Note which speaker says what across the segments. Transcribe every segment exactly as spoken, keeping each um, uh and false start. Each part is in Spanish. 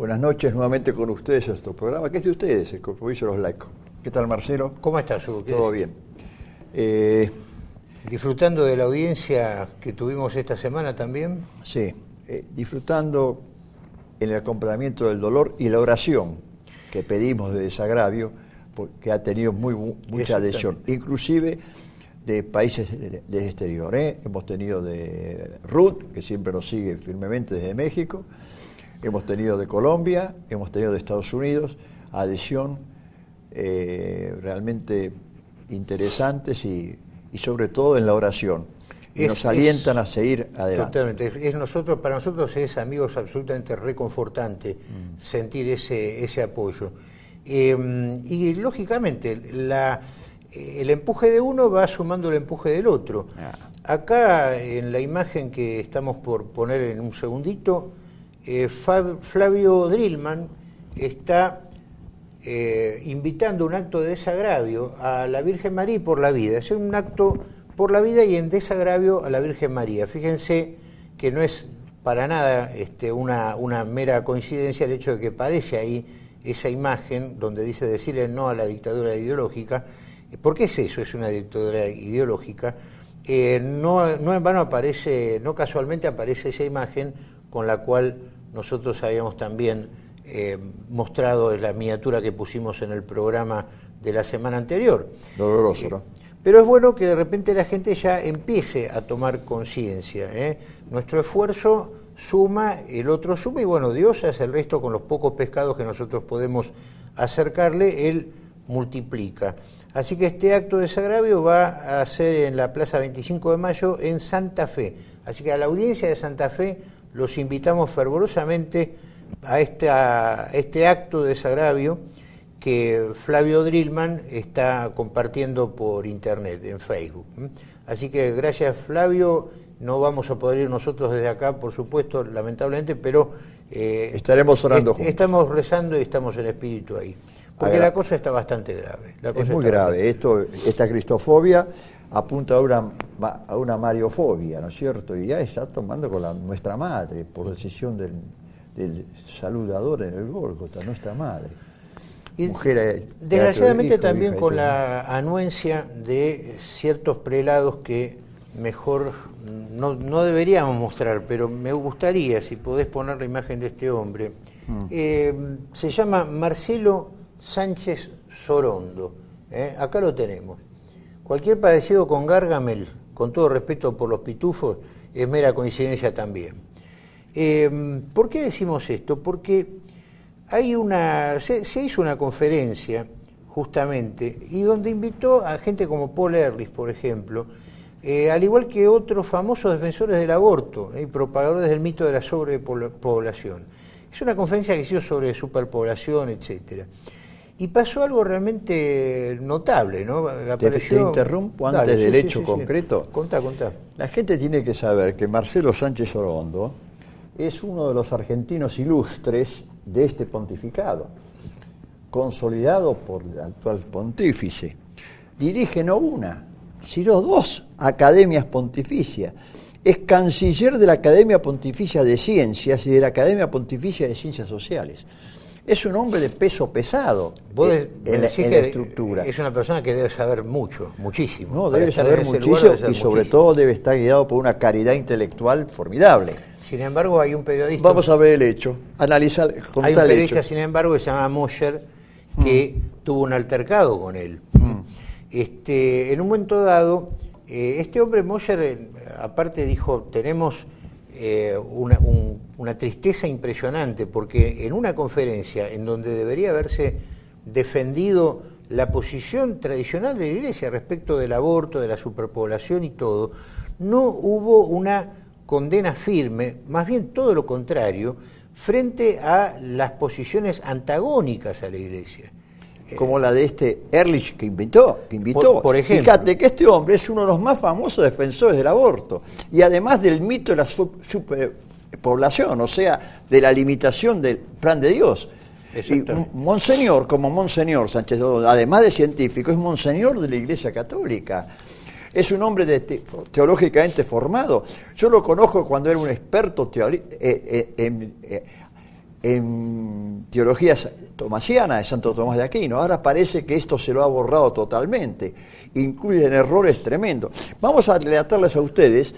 Speaker 1: Buenas noches nuevamente con ustedes en nuestro programa. ¿Qué es de ustedes? El Compromiso de los Laicos. ¿Qué tal, Marcelo?
Speaker 2: ¿Cómo estás, Hugo?
Speaker 1: Todo bien. Eh,
Speaker 2: ¿Disfrutando de la audiencia que tuvimos esta semana también?
Speaker 1: Sí, eh, disfrutando en el acompañamiento del dolor y la oración que pedimos de desagravio, porque ha tenido muy, mucha adhesión, inclusive de países del exterior. ¿eh? Hemos tenido de Ruth, que siempre nos sigue firmemente desde México, hemos tenido de Colombia, hemos tenido de Estados Unidos, adhesión eh, realmente interesantes y, y sobre todo en la oración. Y es, nos alientan es, a seguir adelante.
Speaker 2: Totalmente. Es nosotros, para nosotros es, amigos, absolutamente reconfortante mm. sentir ese, ese apoyo. Eh, y lógicamente, la, el empuje de uno va sumando el empuje del otro. Ah. Acá, en la imagen que estamos por poner en un segundito, eh, Fab, Flavio Drillman está eh, invitando un acto de desagravio a la Virgen María y por la vida. Es un acto por la vida y en desagravio a la Virgen María. Fíjense que no es para nada este, una, una mera coincidencia el hecho de que aparece ahí esa imagen donde dice decirle no a la dictadura ideológica. ¿Por qué es eso? Es una dictadura ideológica. Eh, no, no en vano aparece, no casualmente aparece esa imagen con la cual nosotros habíamos también eh, mostrado la miniatura que pusimos en el programa de la semana anterior.
Speaker 1: Doloroso, ¿no?
Speaker 2: Pero es bueno que de repente la gente ya empiece a tomar conciencia. ¿eh? Nuestro esfuerzo suma, el otro suma, y bueno, Dios hace el resto con los pocos pescados que nosotros podemos acercarle, Él multiplica. Así que este acto de desagravio va a ser en la Plaza veinticinco de mayo en Santa Fe. Así que a la audiencia de Santa Fe los invitamos fervorosamente a, esta, a este acto de desagravio que Flavio Drillman está compartiendo por internet, en Facebook. Así que gracias, Flavio. No vamos a poder ir nosotros desde acá, por supuesto, lamentablemente, pero
Speaker 1: eh, estaremos orando
Speaker 2: est-
Speaker 1: juntos.
Speaker 2: Estamos rezando y estamos en espíritu ahí. Porque la cosa está bastante grave. La cosa
Speaker 1: es muy
Speaker 2: está
Speaker 1: grave.
Speaker 2: Bastante...
Speaker 1: Esto, esta cristofobia apunta a una, a una mariofobia, ¿no es cierto? Y ya está tomando con la, nuestra madre, por decisión del, del saludador en el Gólgota, nuestra madre.
Speaker 2: Y
Speaker 1: Mujer,
Speaker 2: desgraciadamente
Speaker 1: hijo,
Speaker 2: también
Speaker 1: hija,
Speaker 2: con la anuencia de ciertos prelados que mejor no, no deberíamos mostrar, pero me gustaría, si podés poner la imagen de este hombre. Mm. Eh, se llama Marcelo Sánchez Sorondo. ¿eh? Acá lo tenemos. Cualquier parecido con Gargamel, con todo respeto por los pitufos, es mera coincidencia también. Eh, ¿Por qué decimos esto? Porque hay una, se, se hizo una conferencia, justamente, y donde invitó a gente como Paul Ehrlich, por ejemplo, eh, al igual que otros famosos defensores del aborto y eh, propagadores del mito de la sobrepoblación. Es una conferencia que se hizo sobre superpoblación, etcétera. Y pasó algo realmente notable, ¿no?
Speaker 1: Apareció... Te, te interrumpo antes Dale, del sí, hecho sí, sí, concreto.
Speaker 2: Sí. Contá, contá.
Speaker 1: La gente tiene que saber que Marcelo Sánchez Sorondo es uno de los argentinos ilustres de este pontificado, consolidado por el actual pontífice. Dirige no una, sino dos academias pontificias. Es canciller de la Academia Pontificia de Ciencias y de la Academia Pontificia de Ciencias Sociales. Es un hombre de peso pesado en, en, la, en la estructura.
Speaker 2: Es una persona que debe saber mucho, muchísimo.
Speaker 1: No, debe saber muchísimo y sobre muchísimo. todo debe estar guiado por una caridad intelectual formidable.
Speaker 2: Sin embargo, hay un periodista...
Speaker 1: Vamos a ver el hecho, analizar, contar
Speaker 2: Hay un
Speaker 1: el
Speaker 2: periodista,
Speaker 1: hecho.
Speaker 2: sin embargo, que se llama Mosher, que mm. tuvo un altercado con él. Mm. Este, en un momento dado, eh, este hombre Mosher, eh, aparte dijo, tenemos eh, una, un, una tristeza impresionante, porque en una conferencia en donde debería haberse defendido la posición tradicional de la Iglesia respecto del aborto, de la superpoblación y todo, no hubo una condena firme, más bien todo lo contrario, frente a las posiciones antagónicas a la Iglesia.
Speaker 1: Como la de este Ehrlich que invitó, que invitó.
Speaker 2: Por, por ejemplo.
Speaker 1: Fíjate que este hombre es uno de los más famosos defensores del aborto, y además del mito de la superpoblación, o sea, de la limitación del plan de Dios. Y Monseñor, como Monseñor Sánchez, además de científico, es Monseñor de la Iglesia Católica. Es un hombre de te, teológicamente formado. Yo lo conozco cuando era un experto teori, eh, eh, en, eh, en teología tomasiana de Santo Tomás de Aquino. Ahora parece que esto se lo ha borrado totalmente. Incluyen errores tremendos. Vamos a relatarles a ustedes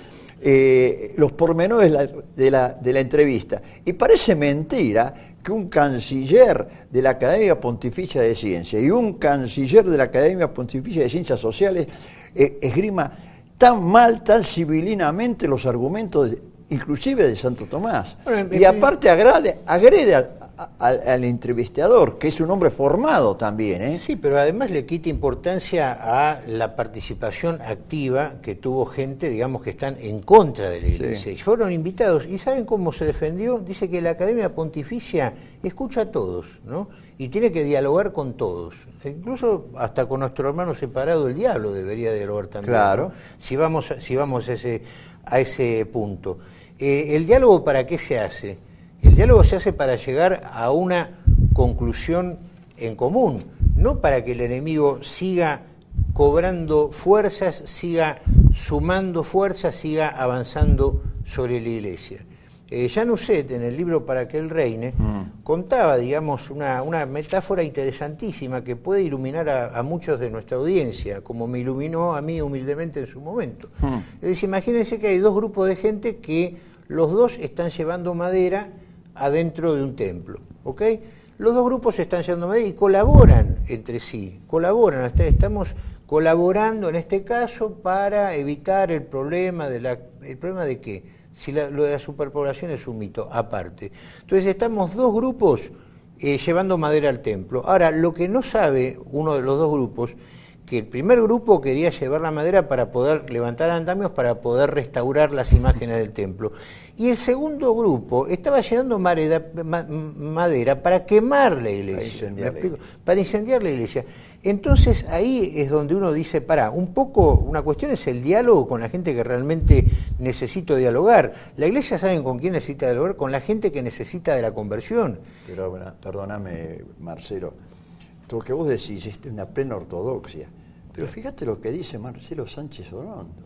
Speaker 1: eh, los pormenores de la, de, la, de la entrevista. Y parece mentira que un canciller de la Academia Pontificia de Ciencias y un canciller de la Academia Pontificia de Ciencias Sociales eh, esgrima tan mal, tan civilinamente los argumentos, de, inclusive de Santo Tomás. Bueno, y aparte agrade, agrede al, al, al entrevistador, que es un hombre formado también, ¿eh?
Speaker 2: Sí, pero además le quita importancia a la participación activa que tuvo gente, digamos, que están en contra de la Iglesia. Sí. Y fueron invitados. ¿Y saben cómo se defendió? Dice que la Academia Pontificia escucha a todos, ¿no? Y tiene que dialogar con todos. Incluso hasta con nuestro hermano separado, el diablo, debería dialogar también.
Speaker 1: Claro.
Speaker 2: ¿No? Si vamos, si vamos a ese, a ese punto. Eh, ¿El diálogo para qué se hace? El diálogo se hace para llegar a una conclusión en común, no para que el enemigo siga cobrando fuerzas, siga sumando fuerzas, siga avanzando sobre la Iglesia. Eh, Jan Husset, en el libro Para que Él reine, mm. contaba, digamos, una, una metáfora interesantísima que puede iluminar a, a muchos de nuestra audiencia, como me iluminó a mí humildemente en su momento. Mm. Es decir, imagínense que hay dos grupos de gente que los dos están llevando madera adentro de un templo, ¿ok? Los dos grupos están llevando madera y colaboran entre sí, colaboran, hasta estamos colaborando en este caso para evitar el problema de la, ¿el problema de qué? Si la, lo de la superpoblación es un mito, aparte. Entonces estamos dos grupos eh, llevando madera al templo. Ahora, lo que no sabe uno de los dos grupos, que el primer grupo quería llevar la madera para poder levantar andamios, para poder restaurar las imágenes del templo. Y el segundo grupo estaba llevando madera, ma, madera para quemar la iglesia. Para incendiar, para incendiar la iglesia. Entonces ahí es donde uno dice, pará, un poco, una cuestión es el diálogo con la gente que realmente necesita dialogar. La iglesia, ¿saben con quién necesita dialogar? Con la gente que necesita de la conversión.
Speaker 1: Pero bueno, perdóname, Marcelo, lo que vos decís es una plena ortodoxia. Pero fíjate lo que dice Marcelo Sánchez Orondo.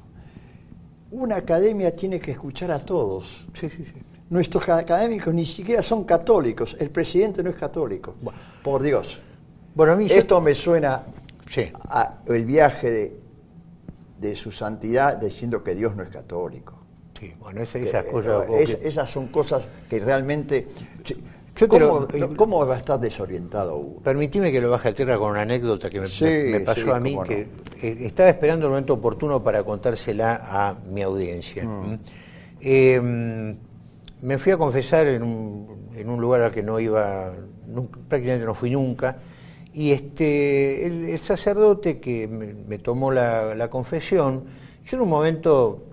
Speaker 1: Una academia tiene que escuchar a todos.
Speaker 2: Sí, sí, sí.
Speaker 1: Nuestros académicos ni siquiera son católicos. El presidente no es católico. Bueno, por Dios. Bueno, a mí esto yo... me suena sí. a el viaje de, de su santidad diciendo que Dios no es católico.
Speaker 2: Sí, bueno, esas, esas eh, cosas...
Speaker 1: Es, que... Esas son cosas que realmente... Yo ¿Cómo, lo, ¿Cómo va a estar desorientado uno?
Speaker 2: Permitime que lo baje a tierra con una anécdota que me,
Speaker 1: sí,
Speaker 2: me, me pasó
Speaker 1: sí,
Speaker 2: a mí, que no. eh, estaba esperando el momento oportuno para contársela a mi audiencia. Mm. Eh, me fui a confesar en un, en un lugar al que no iba, nunca, prácticamente no fui nunca, y este el, el sacerdote que me, me tomó la, la confesión, yo en un momento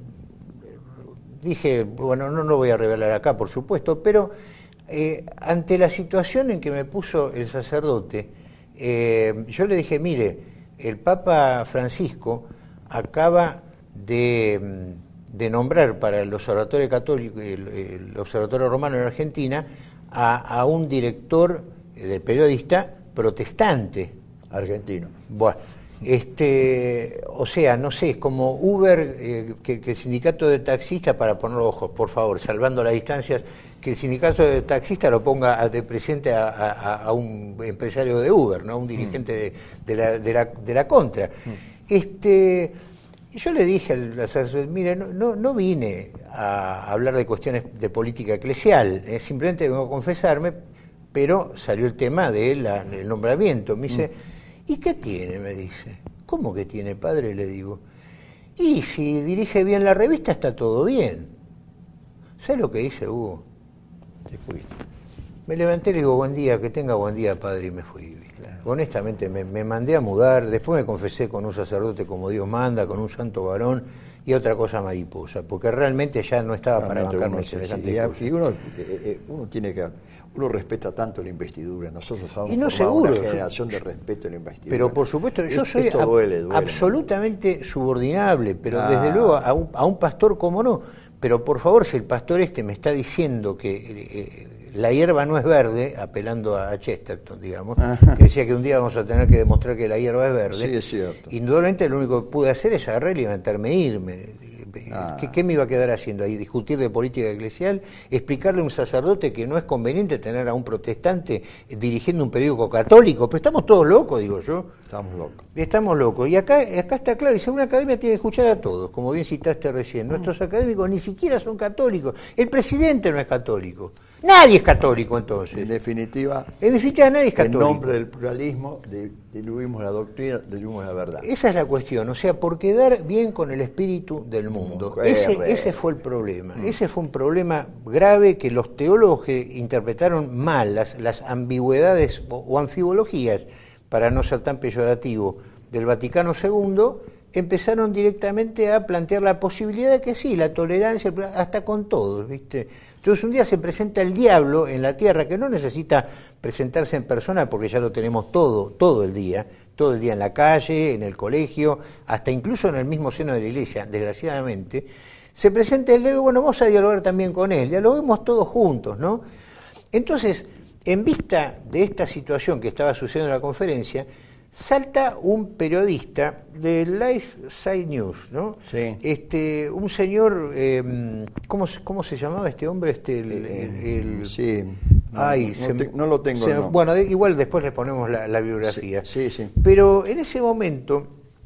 Speaker 2: dije, bueno, no lo voy a revelar acá, por supuesto, pero... Eh, ante la situación en que me puso el sacerdote, eh, yo le dije, mire, el Papa Francisco acaba de, de nombrar para el Observatorio Católico, el, el Observatorio Romano en Argentina, a, a un director del periodista protestante.
Speaker 1: Argentino.
Speaker 2: Bueno, este, o sea, no sé, es como Uber, eh, que, que el sindicato de taxistas, para poner ojos, por favor, salvando las distancias, que el sindicato de taxistas lo ponga de presidente a, a, a un empresario de Uber, ¿no? Un dirigente de, de, la, de, la, de la contra. Mm. Este, yo le dije al sacerdote, mire, no, no, no vine a hablar de cuestiones de política eclesial, eh, simplemente vengo a confesarme, pero salió el tema del de nombramiento. Me dice, mm. ¿y qué tiene? Me dice. ¿Cómo que tiene, padre? Le digo. Y si dirige bien la revista está todo bien. ¿Sabes lo que dice Hugo?
Speaker 1: Te fuiste.
Speaker 2: Me levanté y le digo, buen día, que tenga buen día, padre, y me fui. Claro. Honestamente, me, me mandé a mudar, después me confesé con un sacerdote como Dios manda, con un santo varón, y otra cosa mariposa, porque realmente ya no estaba realmente para bancarme semejante cosa.
Speaker 1: Y uno, eh, uno tiene que... Uno respeta tanto la investidura, nosotros somos
Speaker 2: y no seguro,
Speaker 1: una generación de respeto a la investidura.
Speaker 2: Pero por supuesto, yo soy
Speaker 1: Esto duele, duele,
Speaker 2: absolutamente
Speaker 1: ¿no?
Speaker 2: subordinable, pero
Speaker 1: ah.
Speaker 2: desde luego a un, a un pastor, ¿cómo no? Pero por favor, si el pastor este me está diciendo que eh, la hierba no es verde, apelando a Chesterton, digamos, Ajá. que decía que un día vamos a tener que demostrar que la hierba es verde,
Speaker 1: sí, es cierto.
Speaker 2: Indudablemente lo único que pude hacer es agarrar y levantarme e irme. Ah. ¿Qué, ¿Qué me iba a quedar haciendo ahí? ¿Discutir de política eclesial? ¿Explicarle a un sacerdote que no es conveniente tener a un protestante dirigiendo un periódico católico? Pero estamos todos locos, digo yo.
Speaker 1: Estamos locos.
Speaker 2: Estamos locos. Y acá, acá está claro, dice, una academia tiene que escuchar a todos, como bien citaste recién. Mm. Nuestros académicos ni siquiera son católicos. El presidente no es católico. Nadie es católico, entonces.
Speaker 1: En definitiva,
Speaker 2: en definitiva nadie es católico.
Speaker 1: En nombre del pluralismo diluimos la doctrina, diluimos la verdad.
Speaker 2: Esa es la cuestión, o sea, por quedar bien con el espíritu del mundo. Ese, ese fue el problema. Mm. Ese fue un problema grave que los teólogos que interpretaron mal las, las ambigüedades o, o anfibologías, para no ser tan peyorativo, del Vaticano segundo, empezaron directamente a plantear la posibilidad de que sí, la tolerancia, hasta con todos, ¿viste? Entonces un día se presenta el diablo en la tierra, que no necesita presentarse en persona porque ya lo tenemos todo, todo el día, todo el día en la calle, en el colegio, hasta incluso en el mismo seno de la iglesia, desgraciadamente. Se presenta el diablo, bueno, vamos a dialogar también con él, dialoguemos todos juntos, ¿no? Entonces, en vista de esta situación que estaba sucediendo en la conferencia, salta un periodista de Life Side News, ¿no?
Speaker 1: Sí.
Speaker 2: Este, un señor, eh, ¿cómo, ¿cómo se llamaba este hombre? Este, el, el, el,
Speaker 1: sí.
Speaker 2: Ay,
Speaker 1: no,
Speaker 2: se,
Speaker 1: no, te, no lo tengo.
Speaker 2: Se,
Speaker 1: no.
Speaker 2: Bueno, de, igual después le ponemos la, la bibliografía.
Speaker 1: Sí, sí, sí.
Speaker 2: Pero en ese momento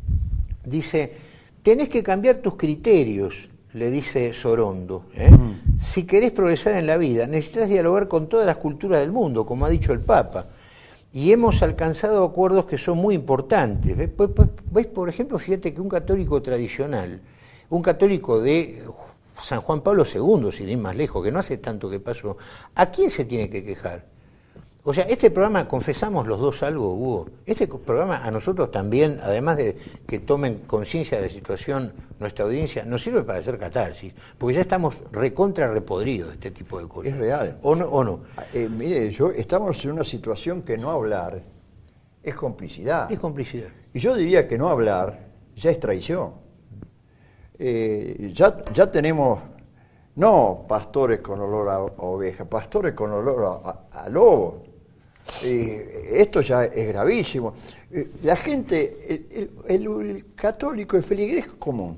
Speaker 2: dice, tenés que cambiar tus criterios, le dice Sorondo. ¿eh? Mm. Si querés progresar en la vida, necesitas dialogar con todas las culturas del mundo, como ha dicho el Papa. Y hemos alcanzado acuerdos que son muy importantes. ¿Ves? Pues, pues, ¿Ves? Por ejemplo, fíjate que un católico tradicional, un católico de San Juan Pablo segundo, sin ir más lejos, que no hace tanto que pasó, ¿a quién se tiene que quejar? O sea, este programa, confesamos los dos algo, Hugo, este programa a nosotros también, además de que tomen conciencia de la situación, nuestra audiencia, nos sirve para hacer catarsis, porque ya estamos recontra repodridos de este tipo de cosas.
Speaker 1: Es real.
Speaker 2: ¿O no? ¿O no?
Speaker 1: Eh, mire, yo, estamos en una situación que no hablar es complicidad.
Speaker 2: Es complicidad.
Speaker 1: Y yo diría que no hablar ya es traición. Eh, ya, ya tenemos, no pastores con olor a, a oveja, pastores con olor a, a, a lobo. Eh, esto ya es gravísimo. Eh, la gente, el, el, el católico, el feligrés común,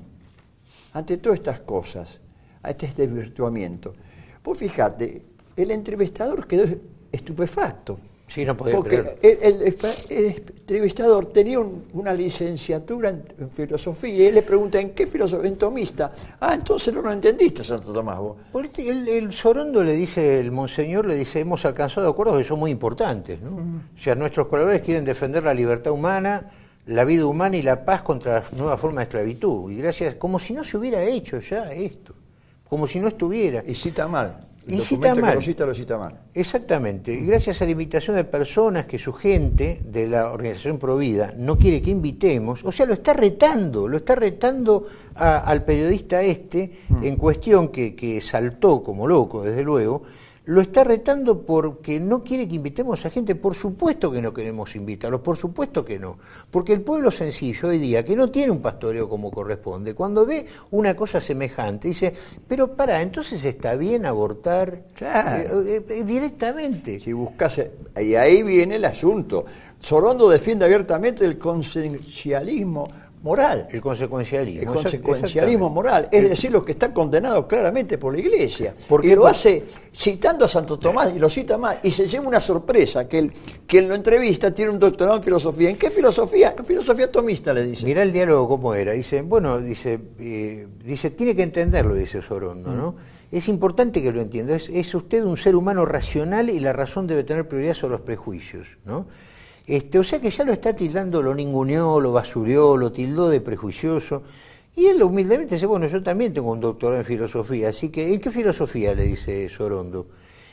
Speaker 1: ante todas estas cosas, a este desvirtuamiento. Pues fíjate, el entrevistador quedó estupefacto.
Speaker 2: Sí, no podía
Speaker 1: porque
Speaker 2: creer.
Speaker 1: El, el, el entrevistador tenía un, una licenciatura en, en filosofía y él le pregunta, ¿en qué filosofía? En tomista. Ah, entonces no lo entendiste, Santo Tomás, vos.
Speaker 2: El, el Sorondo le dice, el monseñor le dice, hemos alcanzado acuerdos que son muy importantes, ¿no? Uh-huh. O sea, nuestros colaboradores quieren defender la libertad humana, la vida humana y la paz contra las nuevas formas de esclavitud. Y gracias, como si no se hubiera hecho ya esto, como si no estuviera.
Speaker 1: Y cita mal.
Speaker 2: El y cita mal.
Speaker 1: Que lo cita, lo cita mal.
Speaker 2: Exactamente. Y gracias a la invitación de personas que su gente de la organización Provida no quiere que invitemos, o sea, lo está retando, lo está retando a, al periodista este mm. en cuestión que, que saltó como loco, desde luego, lo está retando porque no quiere que invitemos a gente. Por supuesto que no queremos invitarlos, por supuesto que no. Porque el pueblo sencillo hoy día, que no tiene un pastoreo como corresponde, cuando ve una cosa semejante, dice, pero pará, entonces está bien abortar.
Speaker 1: Claro.
Speaker 2: eh, eh, directamente.
Speaker 1: Si buscase, y ahí viene el asunto. Sorondo defiende abiertamente el consecuencialismo moral.
Speaker 2: El consecuencialismo.
Speaker 1: El consecuencialismo moral, es decir, lo que está condenado claramente por la Iglesia.
Speaker 2: Porque
Speaker 1: y lo hace citando a Santo Tomás, y lo cita más, y se lleva una sorpresa, que el, quien lo entrevista tiene un doctorado en filosofía. ¿En qué filosofía? En filosofía tomista, le dice.
Speaker 2: Mirá el diálogo cómo era. Dice, bueno, dice, eh, dice tiene que entenderlo, dice Sorondo, ¿no? Mm. Es importante que lo entienda. Es, es usted un ser humano racional y la razón debe tener prioridad sobre los prejuicios, ¿no? Este, o sea que ya lo está tildando, lo ninguneó, lo basurió, lo tildó de prejuicioso. Y él humildemente dice, bueno, yo también tengo un doctorado en filosofía, así que, ¿en qué filosofía? Le dice Sorondo.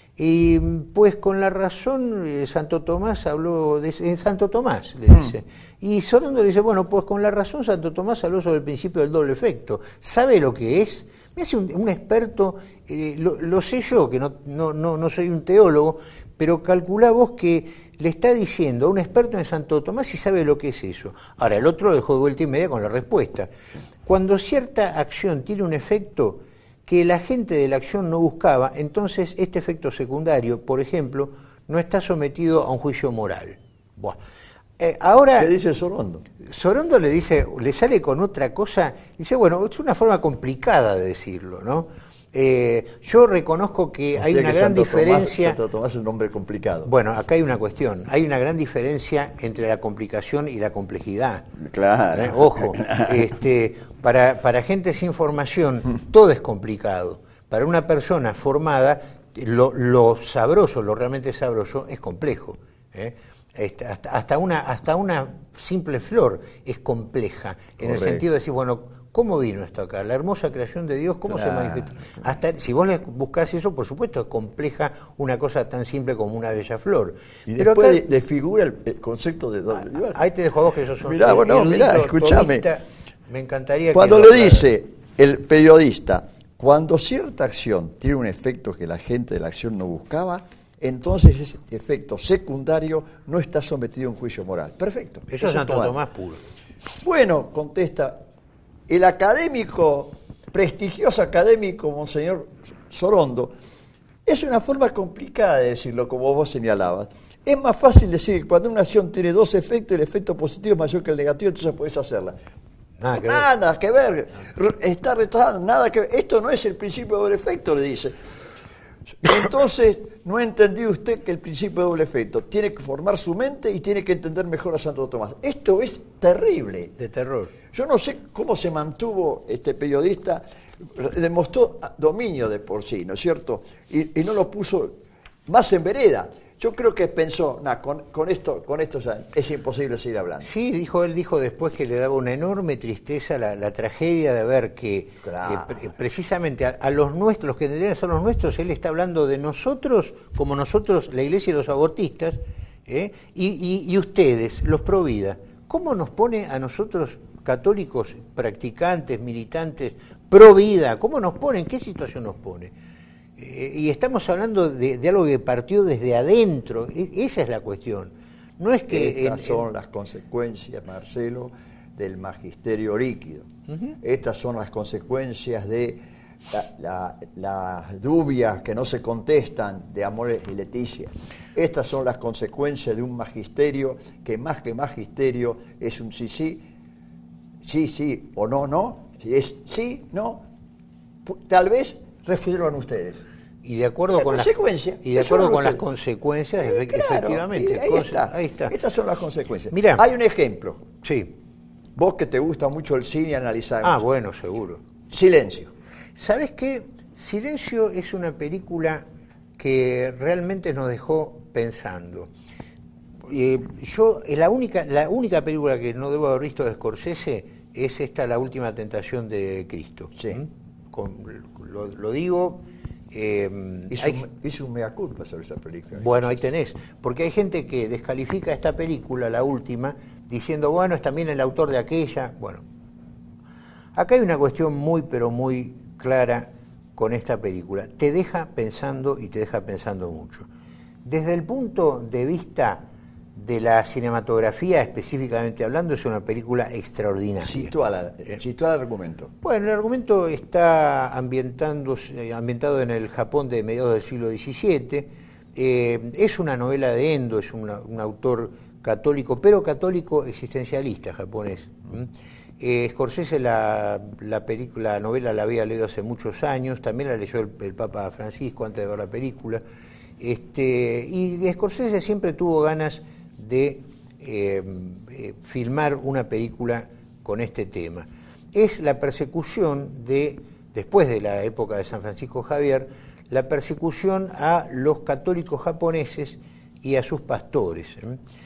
Speaker 2: Y pues con la razón, eh, Santo Tomás habló, de, en Santo Tomás, le dice. Mm. Y Sorondo le dice, bueno, pues con la razón Santo Tomás habló sobre el principio del doble efecto. ¿Sabe lo que es? Me hace un, un experto, eh, lo, lo sé yo, que no, no, no, no soy un teólogo, pero calculá vos que le está diciendo a un experto en Santo Tomás si sabe lo que es eso. Ahora, el otro lo dejó de vuelta y media con la respuesta. Cuando cierta acción tiene un efecto que la gente de la acción no buscaba, entonces este efecto secundario, por ejemplo, no está sometido a un juicio moral. Buah. Eh, ahora,
Speaker 1: ¿qué dice Sorondo?
Speaker 2: Sorondo le dice, le sale con otra cosa, dice, bueno, es una forma complicada de decirlo, ¿no? Eh, yo reconozco que
Speaker 1: o
Speaker 2: hay
Speaker 1: sea
Speaker 2: una
Speaker 1: que
Speaker 2: gran
Speaker 1: Santo
Speaker 2: diferencia.
Speaker 1: Tomás, Santo Tomás es un nombre complicado.
Speaker 2: Bueno, acá hay una cuestión. Hay una gran diferencia entre la complicación y la complejidad.
Speaker 1: Claro.
Speaker 2: ¿Eh? Ojo, claro. Este, para, para gente sin formación, todo es complicado. Para una persona formada, lo, lo sabroso, lo realmente sabroso, es complejo. ¿eh? Este, hasta, hasta, una, hasta una simple flor es compleja. En Correcto. El sentido de decir, bueno, ¿cómo vino esto acá? La hermosa creación de Dios, ¿cómo claro, se manifestó? Hasta, si vos buscás eso, por supuesto, es compleja una cosa tan simple como una bella flor.
Speaker 1: Y
Speaker 2: Pero
Speaker 1: después
Speaker 2: acá,
Speaker 1: desfigura el, el concepto de doble lugar.
Speaker 2: Ahí te dejo a vos que sos un
Speaker 1: mirá, bueno, mirá, escúchame.
Speaker 2: Me encantaría
Speaker 1: cuando
Speaker 2: que...
Speaker 1: le dice el periodista, cuando cierta acción tiene un efecto que la gente de la acción no buscaba, entonces ese efecto secundario no está sometido a un juicio moral. Perfecto.
Speaker 2: Eso, eso es Santo Tomás puro.
Speaker 1: Bueno, contesta el académico, prestigioso académico, Monseñor Sorondo, es una forma complicada de decirlo, como vos señalabas. Es más fácil decir que cuando una acción tiene dos efectos, el efecto positivo es mayor que el negativo, entonces podés hacerla. Nada que nada ver. Que ver. Está retrasado, nada que ver. Esto no es el principio de doble efecto, le dice. Entonces, no entendió usted que el principio de doble efecto tiene que formar su mente y tiene que entender mejor a Santo Tomás. Esto es terrible.
Speaker 2: De terror.
Speaker 1: Yo no sé cómo se mantuvo este periodista, demostró dominio de por sí, ¿no es cierto? Y, y no lo puso más en vereda. Yo creo que pensó, nah, con, con esto, con esto ya es imposible seguir hablando.
Speaker 2: Sí, dijo él dijo después que le daba una enorme tristeza la, la tragedia de ver que,
Speaker 1: claro.
Speaker 2: que precisamente a, a los nuestros, los que tendrían que ser los nuestros, él está hablando de nosotros, como nosotros, la Iglesia y los abortistas, ¿eh? y, y, y ustedes, los pro vida. ¿Cómo nos pone a nosotros, católicos, practicantes, militantes, pro vida, cómo nos pone, en qué situación nos pone? Y estamos hablando de, de algo que partió desde adentro, esa es la cuestión. No es que
Speaker 1: Estas
Speaker 2: en,
Speaker 1: son
Speaker 2: en...
Speaker 1: las consecuencias, Marcelo, del magisterio líquido. Uh-huh. Estas son las consecuencias de las la, la dubias que no se contestan de Amores y Leticia. Estas son las consecuencias de un magisterio que más que magisterio es un sí, sí, sí, sí o no, no. Si es sí, no, tal vez refueron ustedes.
Speaker 2: Y de acuerdo
Speaker 1: la
Speaker 2: con las
Speaker 1: y
Speaker 2: de acuerdo con las consecuencias,
Speaker 1: eh, claro,
Speaker 2: efectivamente.
Speaker 1: Ahí
Speaker 2: Conse
Speaker 1: está,
Speaker 2: ahí está.
Speaker 1: Estas son las consecuencias.
Speaker 2: Mirá,
Speaker 1: hay un ejemplo.
Speaker 2: Sí.
Speaker 1: Vos que te gusta mucho el cine, analizar.
Speaker 2: Ah, bueno, seguro.
Speaker 1: Silencio.
Speaker 2: ¿Sabes qué? Silencio es una película que realmente nos dejó pensando. Eh, yo, la única, la única película que no debo haber visto de Scorsese es esta, La Última Tentación de Cristo.
Speaker 1: Sí.
Speaker 2: ¿Mm? Con, lo, lo digo...
Speaker 1: Eh, hizo, hay, un, hizo un mea culpa sobre esa película.
Speaker 2: Bueno, ahí tenés, porque hay gente que descalifica esta película, la última, diciendo, bueno, es también el autor de aquella. Bueno, acá hay una cuestión muy, pero muy clara con esta película. Te deja pensando y te deja pensando mucho. Desde el punto de vista de la cinematografía, específicamente hablando, es una película extraordinaria.
Speaker 1: Sitúa el argumento.
Speaker 2: Bueno, el argumento está ambientándose, ambientado en el Japón de mediados del siglo diecisiete. Eh, es una novela de Endo, es una, un autor católico, pero católico existencialista japonés. ¿Mm? Eh, Scorsese la, la, película, la novela la había leído hace muchos años, también la leyó el, el Papa Francisco antes de ver la película. Este, y Scorsese siempre tuvo ganas de eh, eh, filmar una película con este tema. Es la persecución de, después de la época de San Francisco Javier, la persecución a los católicos japoneses y a sus pastores.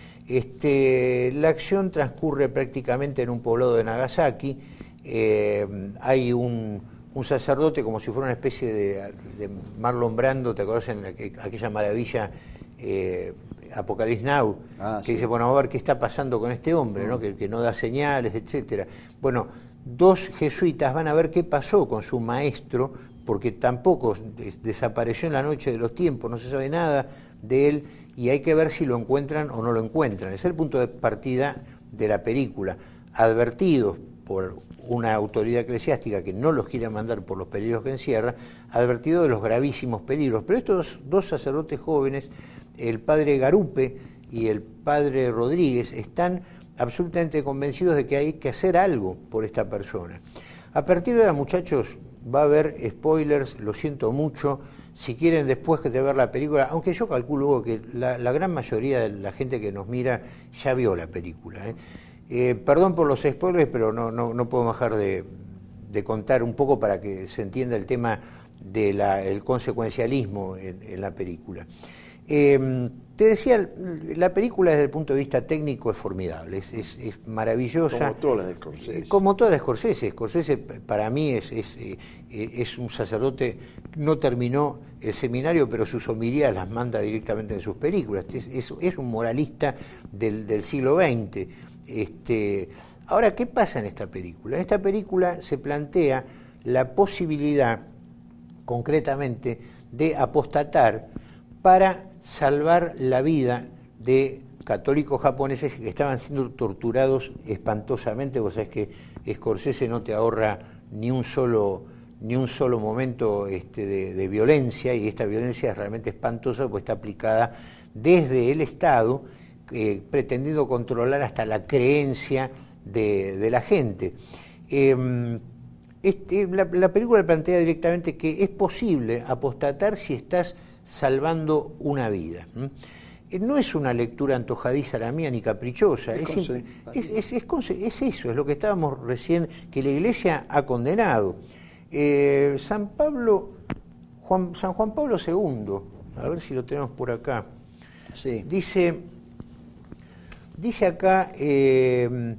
Speaker 2: Este, la acción transcurre prácticamente en un poblado de Nagasaki. Eh, hay un, un sacerdote como si fuera una especie de, de Marlon Brando, ¿te acuerdas en aquella maravilla eh, Apocalypse Now,
Speaker 1: ah,
Speaker 2: que
Speaker 1: sí.
Speaker 2: dice, bueno, a ver qué está pasando con este hombre, ¿no? que, que no da señales, etcétera. Bueno, dos jesuitas van a ver qué pasó con su maestro, porque tampoco des desapareció en la noche de los tiempos, no se sabe nada de él, y hay que ver si lo encuentran o no lo encuentran. Ese es el punto de partida de la película. Advertidos por una autoridad eclesiástica que no los quiere mandar por los peligros que encierra, advertidos de los gravísimos peligros. Pero estos dos sacerdotes jóvenes, el padre Garupe y el padre Rodríguez están absolutamente convencidos de que hay que hacer algo por esta persona. A partir de ahora, muchachos, va a haber spoilers, lo siento mucho. Si quieren después de ver la película, aunque yo calculo que la, la gran mayoría de la gente que nos mira ya vio la película. ¿eh? Eh, perdón por los spoilers, pero no, no, no puedo dejar de, de contar un poco para que se entienda el tema del consecuencialismo en, en la película. Eh, te decía, la película desde el punto de vista técnico es formidable, es, es, es maravillosa.
Speaker 1: Como todas las de Scorsese.
Speaker 2: Como todas las de Scorsese. Scorsese para mí es, es, es un sacerdote, no terminó el seminario, pero sus homilías las manda directamente en sus películas. Es, es, es un moralista del, del siglo veinte. Este, ahora, ¿qué pasa en esta película? En esta película se plantea la posibilidad, concretamente, de apostatar para salvar la vida de católicos japoneses que estaban siendo torturados espantosamente. Vos sabés que Scorsese no te ahorra ni un solo, ni un solo momento este, de, de violencia, y esta violencia es realmente espantosa porque está aplicada desde el Estado, eh, pretendiendo controlar hasta la creencia de, de la gente. Eh, este, la, la película plantea directamente que es posible apostatar si estás salvando una vida. No es una lectura antojadiza la mía ni caprichosa, es, es, es, es, es eso, es lo que estábamos recién, que la Iglesia ha condenado. Eh, San Pablo, Juan, San Juan Pablo segundo, a ver si lo tenemos por acá, sí. dice, dice acá, eh,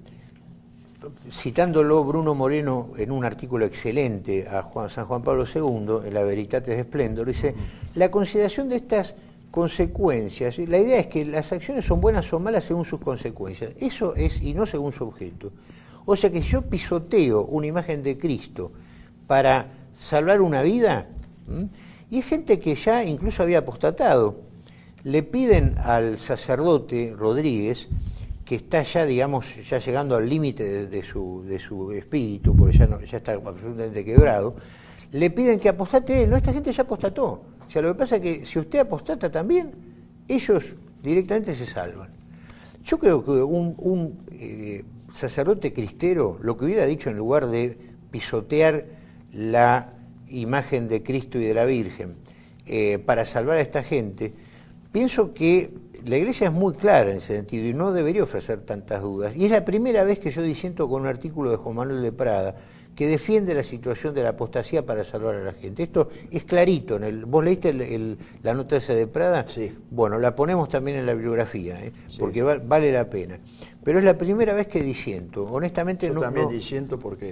Speaker 2: citándolo Bruno Moreno en un artículo excelente a Juan, San Juan Pablo segundo, en la Veritatis Splendor, dice, la consideración de estas consecuencias, la idea es que las acciones son buenas o malas según sus consecuencias, eso es, y no según su objeto. O sea que si yo pisoteo una imagen de Cristo para salvar una vida, ¿m? y hay gente que ya incluso había apostatado, le piden al sacerdote Rodríguez, que está ya, digamos, ya llegando al límite de, de, su, de su espíritu, porque ya, no, ya está absolutamente quebrado, le piden que apostate él. No, esta gente ya apostató. O sea, lo que pasa es que si usted apostata también, ellos directamente se salvan. Yo creo que un, un eh, sacerdote cristero lo que hubiera dicho en lugar de pisotear la imagen de Cristo y de la Virgen eh, para salvar a esta gente, pienso que la Iglesia es muy clara en ese sentido y no debería ofrecer tantas dudas. Y es la primera vez que yo disiento con un artículo de Juan Manuel de Prada que defiende la situación de la apostasía para salvar a la gente. Esto es clarito. En el, ¿Vos leíste el, el, la nota esa de Prada?
Speaker 1: Sí.
Speaker 2: Bueno, la ponemos también en la bibliografía, ¿eh?
Speaker 1: Sí.
Speaker 2: porque va, vale la pena. Pero es la primera vez que disiento. Honestamente
Speaker 1: yo
Speaker 2: no...
Speaker 1: Yo también
Speaker 2: no...
Speaker 1: disiento porque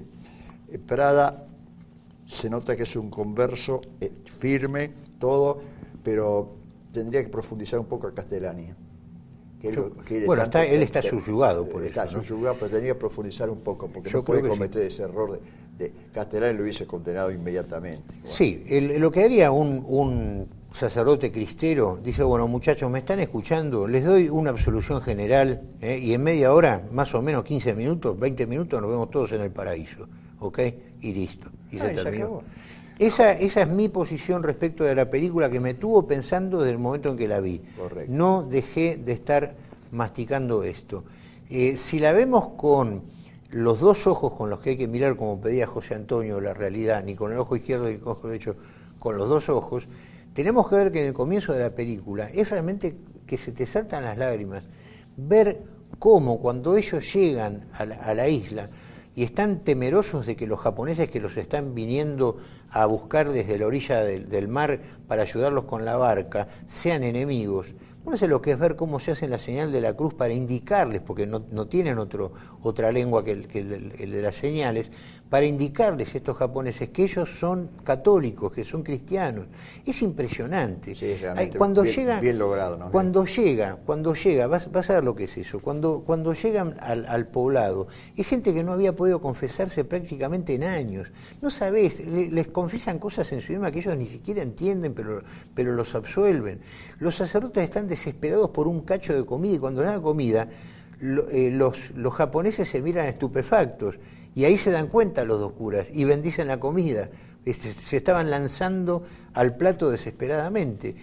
Speaker 1: Prada se nota que es un converso eh, firme, todo, pero tendría que profundizar un poco a Castellani. Que
Speaker 2: Yo,
Speaker 1: él,
Speaker 2: bueno,
Speaker 1: tanto,
Speaker 2: está, él está subyugado por
Speaker 1: está
Speaker 2: eso. Está
Speaker 1: subyugado, ¿no? Pero tendría que profundizar un poco, porque
Speaker 2: Yo
Speaker 1: no puede
Speaker 2: creo que
Speaker 1: cometer
Speaker 2: sí.
Speaker 1: ese error de, de Castellani, lo hubiese condenado inmediatamente. Bueno.
Speaker 2: Sí, el, lo que haría un, un sacerdote cristero, dice, bueno, muchachos, ¿me están escuchando? Les doy una absolución general, ¿eh? y en media hora, más o menos quince minutos, veinte minutos, nos vemos todos en el paraíso, ¿ok? Y listo, y
Speaker 1: ah,
Speaker 2: se
Speaker 1: y
Speaker 2: terminó.
Speaker 1: Se
Speaker 2: Esa, esa es mi posición respecto de la película, que me tuvo pensando desde el momento en que la vi.
Speaker 1: Correcto.
Speaker 2: No dejé de estar masticando esto. Eh, si la vemos con los dos ojos con los que hay que mirar, como pedía José Antonio, la realidad, ni con el ojo izquierdo ni con el ojo derecho, con los dos ojos, tenemos que ver que en el comienzo de la película es realmente que se te saltan las lágrimas, ver cómo cuando ellos llegan a la, a la isla, y están temerosos de que los japoneses que los están viniendo a buscar desde la orilla del, del mar para ayudarlos con la barca, sean enemigos. No sé lo que es ver cómo se hace la señal de la cruz para indicarles, porque no, no tienen otro, otra lengua que, el, que el, el de las señales, para indicarles a estos japoneses que ellos son católicos, que son cristianos. Es impresionante.
Speaker 1: Sí, es realmente
Speaker 2: cuando
Speaker 1: bien,
Speaker 2: llega,
Speaker 1: bien logrado, ¿no?
Speaker 2: Cuando llega, cuando llega, vas, vas a ver lo que es eso, cuando, cuando llegan al, al poblado, es gente que no había podido confesarse prácticamente en años. No sabés, le, les confiesan cosas en su idioma que ellos ni siquiera entienden, pero, pero los absuelven. Los sacerdotes están desesperados por un cacho de comida, y cuando dan la comida, lo, eh, los, los japoneses se miran estupefactos, y ahí se dan cuenta los dos curas, y bendicen la comida. Este, se estaban lanzando al plato desesperadamente.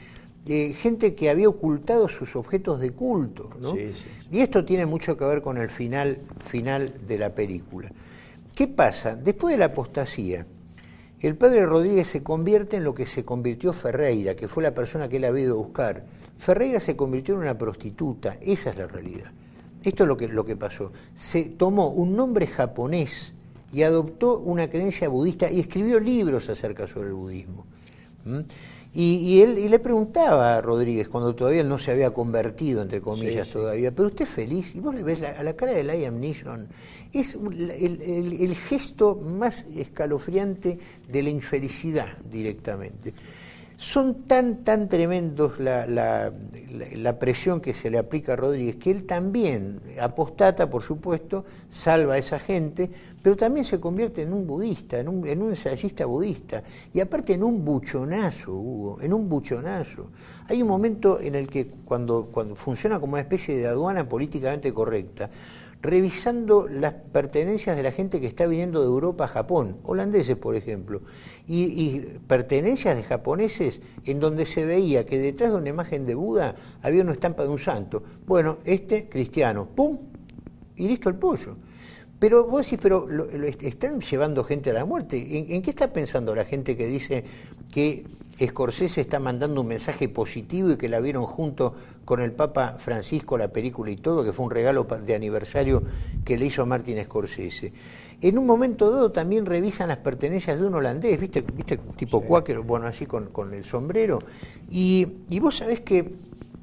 Speaker 2: eh, gente que había ocultado sus objetos de culto, ¿no?
Speaker 1: Sí, sí, sí.
Speaker 2: Y esto tiene mucho que ver con el final, final de la película. ¿Qué pasa? Después de la apostasía, el padre Rodríguez se convierte en lo que se convirtió Ferreira, que fue la persona que él había ido a buscar. Ferreira se convirtió en una prostituta, esa es la realidad. Esto es lo que, lo que pasó. Se tomó un nombre japonés y adoptó una creencia budista y escribió libros acerca sobre el budismo. ¿Mm? Y, y él y le preguntaba a Rodríguez, cuando todavía él no se había convertido, entre comillas, sí, sí. todavía, pero usted es feliz, y vos le ves la, a la cara de Liam Neeson, es el, el, el gesto más escalofriante de la infelicidad directamente. Son tan, tan tremendos la, la, la presión que se le aplica a Rodríguez, que él también apostata, por supuesto, salva a esa gente, pero también se convierte en un budista, en un, en un ensayista budista, y aparte en un buchonazo, Hugo, en un buchonazo. Hay un momento en el que cuando, cuando funciona como una especie de aduana políticamente correcta, revisando las pertenencias de la gente que está viniendo de Europa a Japón, holandeses por ejemplo, y, y pertenencias de japoneses en donde se veía que detrás de una imagen de Buda había una estampa de un santo. Bueno, este cristiano, ¡pum! Y listo el pollo. Pero vos decís, pero lo, lo están llevando gente a la muerte. ¿En, ¿En qué está pensando la gente que dice que Scorsese está mandando un mensaje positivo y que la vieron junto con el Papa Francisco, la película y todo, que fue un regalo de aniversario que le hizo Martin Scorsese? En un momento dado también revisan las pertenencias de un holandés, ¿viste? ¿Viste? Tipo sí. Quaker, bueno, así con, con el sombrero. Y, y vos sabés que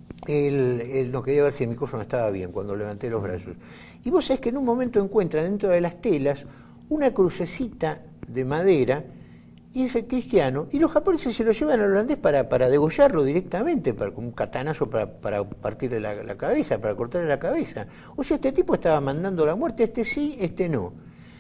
Speaker 2: el, el, no quería ver si el micrófono estaba bien cuando levanté los brazos. Y vos sabés que en un momento encuentran dentro de las telas una crucecita de madera y es el cristiano, y los japoneses se lo llevan al holandés para, para degollarlo directamente, para, con un katanazo para, para partirle la, la cabeza, para cortarle la cabeza. O sea, este tipo estaba mandando la muerte, este sí, este no.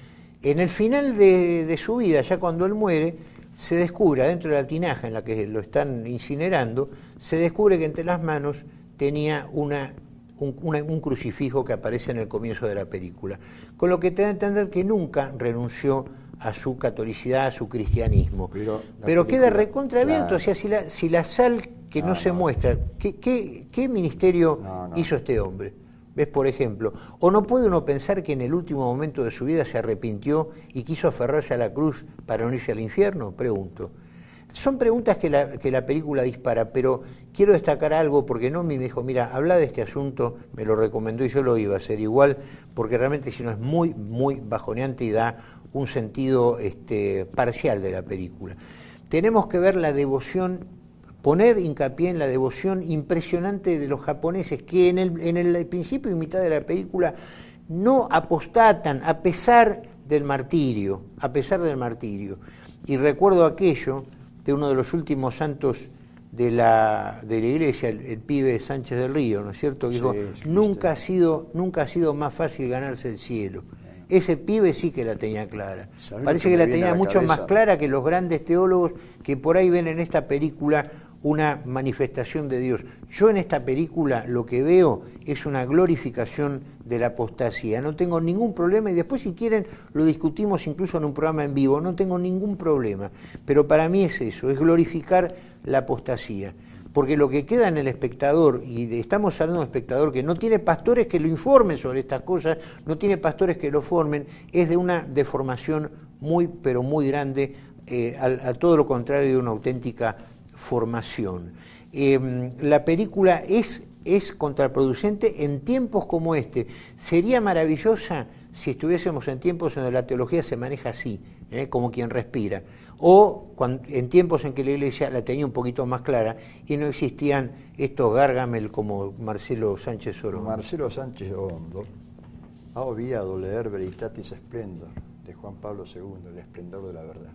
Speaker 2: En el final de, de su vida, ya cuando él muere, se descubre, dentro de la tinaja en la que lo están incinerando, se descubre que entre las manos tenía una... Un, una, un crucifijo que aparece en el comienzo de la película, con lo que te da a entender que nunca renunció a su catolicidad, a su cristianismo, pero, pero queda recontraviento, claro. O sea, si la, si la sal que no, no se no. muestra, ¿qué, qué, qué ministerio no, no. hizo este hombre? ¿Ves, por ejemplo? ¿O no puede uno pensar que en el último momento de su vida se arrepintió y quiso aferrarse a la cruz para unirse al infierno? Pregunto. Son preguntas que la, que la película dispara, pero quiero destacar algo porque Nomi me dijo, mira, habla de este asunto, me lo recomendó y yo lo iba a hacer igual, porque realmente si no es muy, muy bajoneante y da un sentido este, parcial de la película. Tenemos que ver la devoción, poner hincapié en la devoción impresionante de los japoneses, que en el, en el principio y mitad de la película no apostatan a pesar del martirio, a pesar del martirio. Y recuerdo aquello de uno de los últimos santos de la, de la iglesia, el, el pibe Sánchez del Río, ¿no es cierto? Que dijo, sí, nunca ha sido, nunca ha sido más fácil ganarse el cielo. Ese pibe sí que la tenía clara. Parece que, que la tenía la mucho cabeza? más clara que los grandes teólogos que por ahí ven en esta película una manifestación de Dios. Yo en esta película lo que veo es una glorificación de la apostasía. No tengo ningún problema y después si quieren lo discutimos incluso en un programa en vivo, no tengo ningún problema. Pero para mí es eso, es glorificar la apostasía. Porque lo que queda en el espectador, y de, estamos hablando de un espectador que no tiene pastores que lo informen sobre estas cosas, no tiene pastores que lo formen, es de una deformación muy, pero muy grande, eh, a, a todo lo contrario de una auténtica formación. Eh, la película es, es contraproducente en tiempos como este. Sería maravillosa si estuviésemos en tiempos en donde la teología se maneja así, eh, como quien respira, o cuando, en tiempos en que la Iglesia la tenía un poquito más clara y no existían estos Gargamel como Marcelo Sánchez Orondo.
Speaker 1: Marcelo Sánchez Orondo ha obviado leer Veritatis Splendor de Juan Pablo segundo, el esplendor de la verdad.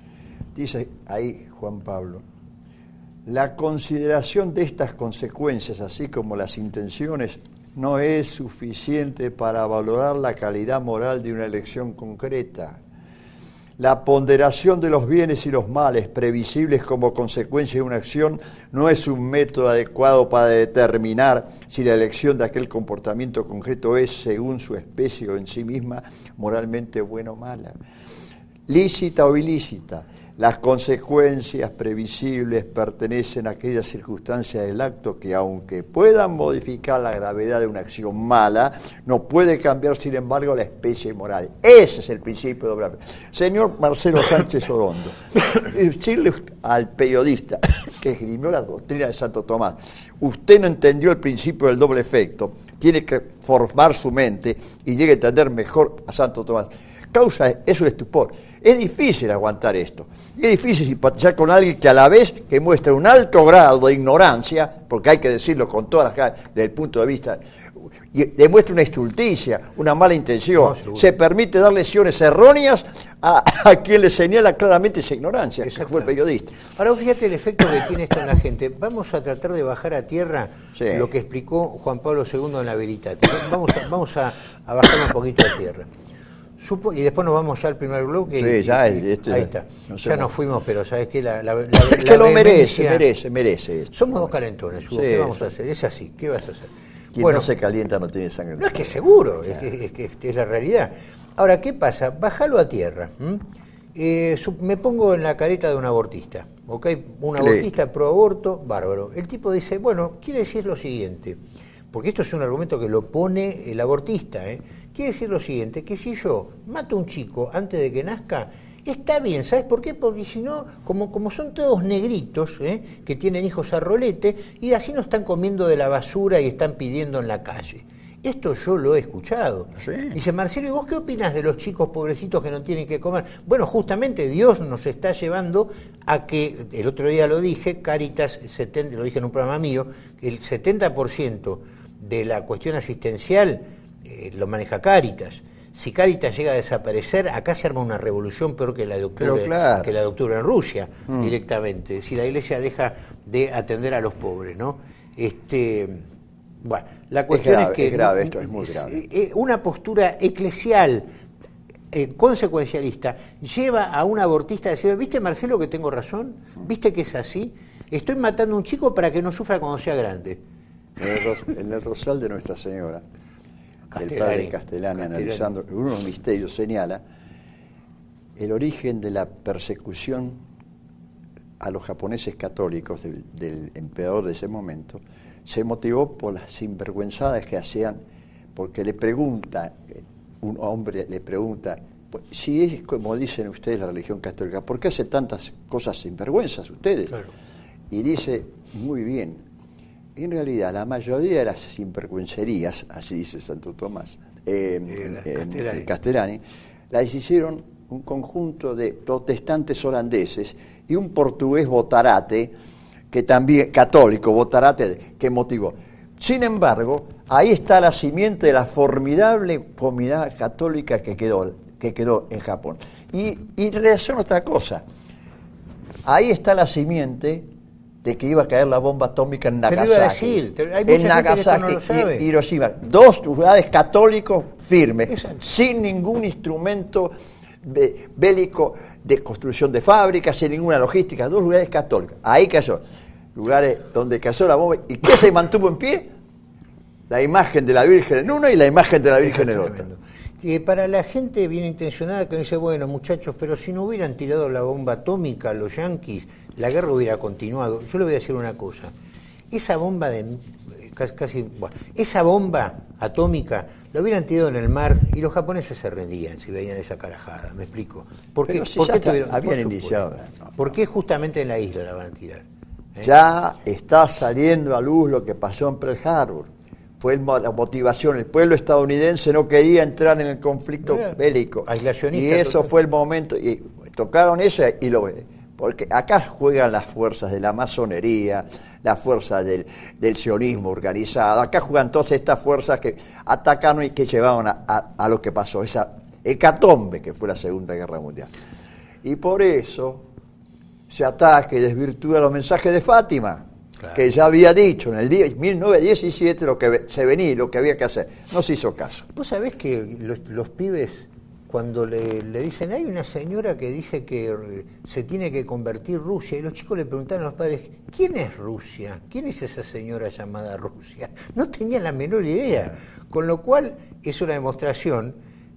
Speaker 1: Dice ahí Juan Pablo, la consideración de estas consecuencias, así como las intenciones, no es suficiente para valorar la calidad moral de una elección concreta. La ponderación de los bienes y los males previsibles como consecuencia de una acción no es un método adecuado para determinar si la elección de aquel comportamiento concreto es, según su especie o en sí misma, moralmente buena o mala, lícita o ilícita. Las consecuencias previsibles pertenecen a aquellas circunstancias del acto que, aunque puedan modificar la gravedad de una acción mala, no puede cambiar, sin embargo, la especie moral. Ese es el principio de obra. Señor Marcelo Sánchez Orondo, decirle al periodista que esgrimió la doctrina de Santo Tomás, usted no entendió el principio del doble efecto, tiene que formar su mente y llegue a entender mejor a Santo Tomás. Causa eso estupor. Es difícil aguantar esto. Es difícil simpatizar con alguien que a la vez que muestra un alto grado de ignorancia, porque hay que decirlo con todas las caras, desde el punto de vista, y demuestra una estulticia, una mala intención. No, se permite dar lesiones erróneas a, a quien le señala claramente esa ignorancia, que fue el periodista.
Speaker 2: Ahora fíjate el efecto que tiene esto en la gente. Vamos a tratar de bajar a tierra sí. lo que explicó Juan Pablo segundo en la Veritate. Vamos a, vamos a, a bajar un poquito a tierra. Supo, y después nos vamos ya al primer bloque.
Speaker 1: Sí,
Speaker 2: y,
Speaker 1: ya
Speaker 2: y,
Speaker 1: este,
Speaker 2: ahí está. No ya nos fuimos, pero ¿sabes qué? La, la, la,
Speaker 1: es que
Speaker 2: la
Speaker 1: lo merece, merece, merece. Esto.
Speaker 2: Somos dos calentones, Hugo. Sí, ¿qué vamos sí. a hacer? Es así, ¿qué vas a hacer?
Speaker 1: Quien bueno, no se calienta no tiene sangre.
Speaker 2: No, es que seguro, claro. es, que, es que es, es la realidad. Ahora, ¿qué pasa? Bájalo a tierra. Eh, me pongo en la careta de un abortista, ¿ok? Un abortista pro aborto, bárbaro. El tipo dice, bueno, quiere decir lo siguiente, porque esto es un argumento que lo pone el abortista, ¿eh? Quiere decir lo siguiente, que si yo mato a un chico antes de que nazca, está bien, ¿sabes por qué? Porque si no, como, como son todos negritos, ¿eh? que tienen hijos a rolete, y así no están comiendo de la basura y están pidiendo en la calle. Esto yo lo he escuchado. Sí. Dice, Marcelo, ¿y vos qué opinas de los chicos pobrecitos que no tienen que comer? Bueno, justamente Dios nos está llevando a que, el otro día lo dije, Cáritas, setenta, lo dije en un programa mío, el setenta por ciento de la cuestión asistencial eh, lo maneja Cáritas. Si Cáritas llega a desaparecer, acá se arma una revolución peor que la de octubre, claro. que la de octubre en Rusia, mm. directamente. Si la Iglesia deja de atender a los pobres, ¿no? Este, bueno, la cuestión es, grave, es que
Speaker 1: es grave, esto es muy grave.
Speaker 2: Una postura eclesial eh, consecuencialista lleva a un abortista a decir, ¿viste, Marcelo, que tengo razón? ¿Viste que es así? Estoy matando a un chico para que no sufra cuando sea grande.
Speaker 1: En el, en el Rosal de Nuestra Señora, el padre Castellani, analizando unos misterios, señala el origen de la persecución a los japoneses católicos del, del emperador de ese momento, se motivó por las sinvergüenzadas que hacían, porque le pregunta, un hombre le pregunta, pues, si es como dicen ustedes la religión católica, ¿por qué hace tantas cosas sinvergüenzas ustedes? Claro. Y dice, muy bien, en realidad la mayoría de las sinvergüencerías, así dice Santo Tomás, eh, eh, en, Castellani. En Castellani, las hicieron un conjunto de protestantes holandeses y un portugués Botarate, que también, católico, Botarate, que motivó. Sin embargo, ahí está la simiente de la formidable comunidad católica que quedó, que quedó en Japón. Y, y relaciona otra cosa. Ahí está la simiente de que iba a caer la bomba atómica en Nagasaki.
Speaker 2: Te lo iba a decir, te, hay mucha
Speaker 1: en Nagasaki
Speaker 2: no lo sabe.
Speaker 1: y Hiroshima. Dos ciudades católicos firmes, exacto, sin ningún instrumento de, bélico de construcción de fábricas, sin ninguna logística, dos lugares católicos. Ahí cayó. Lugares donde cayó la bomba. ¿Y qué se mantuvo en pie? La imagen de la Virgen en uno y la imagen de la Virgen en otro.
Speaker 2: Eh, para la gente bien intencionada que dice, bueno, muchachos, pero si no hubieran tirado la bomba atómica a los yanquis, la guerra hubiera continuado. Yo le voy a decir una cosa. Esa bomba de casi, casi bueno, esa bomba atómica la hubieran tirado en el mar y los japoneses se rendían si veían esa carajada. ¿Me explico? ¿Por qué,
Speaker 1: si
Speaker 2: ¿por qué
Speaker 1: está,
Speaker 2: tuvieron,
Speaker 1: habían iniciado? No,
Speaker 2: ¿Por qué justamente en la isla la van a tirar? ¿Eh?
Speaker 1: Ya está saliendo a luz lo que pasó en Pearl Harbor. Fue la motivación. El pueblo estadounidense no quería entrar en el conflicto Mira, bélico. Y eso total. Fue el momento. Y tocaron eso y lo porque acá juegan las fuerzas de la masonería, las fuerzas del, del sionismo organizado. Acá juegan todas estas fuerzas que atacaron y que llevaron a, a, a lo que pasó, esa hecatombe que fue la Segunda Guerra Mundial. Y por eso se ataca y desvirtúa los mensajes de Fátima. Claro. Que ya había dicho en el día mil novecientos diecisiete lo que se venía, lo que había que hacer. No se hizo caso.
Speaker 2: Vos sabés que los, los pibes, cuando le, le dicen, hay una señora que dice que se tiene que convertir Rusia, y los chicos le preguntaron a los padres, ¿quién es Rusia? ¿Quién es esa señora llamada Rusia? No tenían la menor idea. Con lo cual es una demostración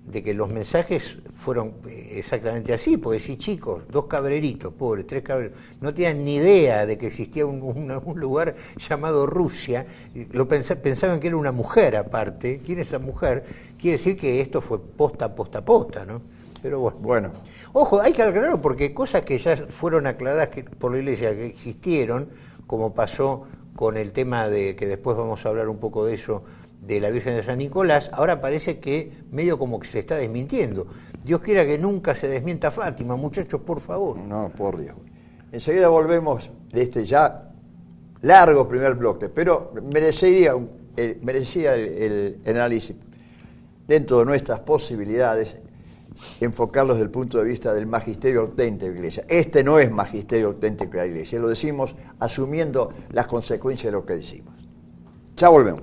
Speaker 2: de que los mensajes fueron exactamente así, porque sí, chicos, dos cabreritos, pobres, tres cabreritos, no tenían ni idea de que existía un, un, un lugar llamado Rusia, lo pensa, pensaban que era una mujer aparte. ¿Quién es esa mujer? Quiere decir que esto fue posta, posta, posta, ¿no? Pero bueno.
Speaker 1: Bueno.
Speaker 2: Ojo, hay que aclararlo porque cosas que ya fueron aclaradas que, por la Iglesia, que existieron, como pasó con el tema de, que después vamos a hablar un poco de eso, de la Virgen de San Nicolás, ahora parece que medio como que se está desmintiendo. Dios quiera que nunca se desmienta Fátima, muchachos, por favor.
Speaker 1: No, por Dios. Enseguida volvemos de este ya largo primer bloque, pero merecería, eh, merecía el, el, el análisis dentro de nuestras posibilidades, enfocarlos desde el punto de vista del magisterio auténtico de la Iglesia. Este no es magisterio auténtico de la Iglesia, lo decimos asumiendo las consecuencias de lo que decimos. Ya volvemos.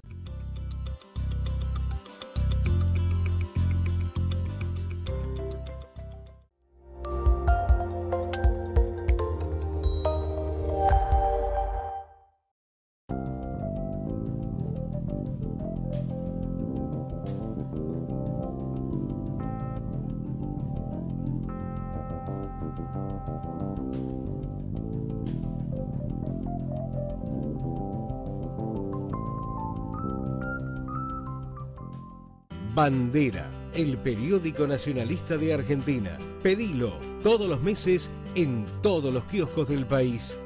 Speaker 3: Bandera, el periódico nacionalista de Argentina. Pedilo todos los meses en todos los kioscos del país.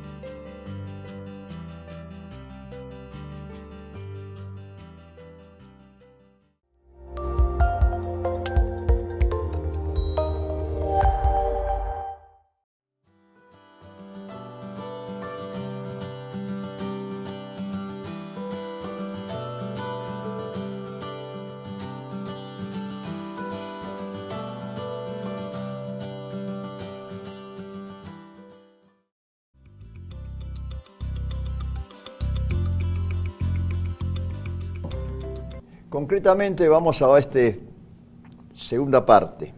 Speaker 1: Concretamente vamos a esta segunda parte.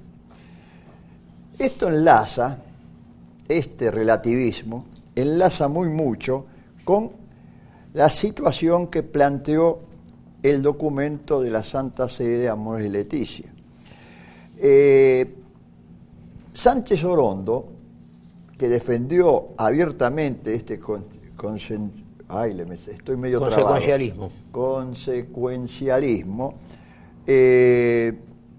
Speaker 1: Esto enlaza, este relativismo, enlaza muy mucho con la situación que planteó el documento de la Santa Sede Amoris Laetitia. Eh, Sánchez Orondo, que defendió abiertamente este con, con, Ay, le me, estoy medio
Speaker 2: consecuencialismo.
Speaker 1: Trabado. Consecuencialismo. Eh,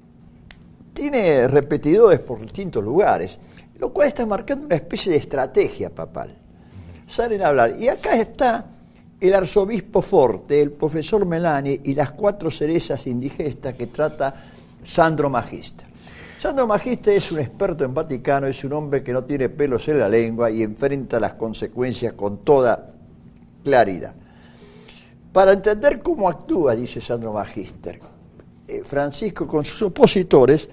Speaker 1: tiene repetidores por distintos lugares, lo cual está marcando una especie de estrategia papal. Salen a hablar. Y acá está el arzobispo Forte, el profesor Melani y las cuatro cerezas indigestas que trata Sandro Magister. Sandro Magister es un experto en Vaticano, es un hombre que no tiene pelos en la lengua y enfrenta las consecuencias con toda claridad. Para entender cómo actúa, dice Sandro Magister, eh, Francisco con sus opositores,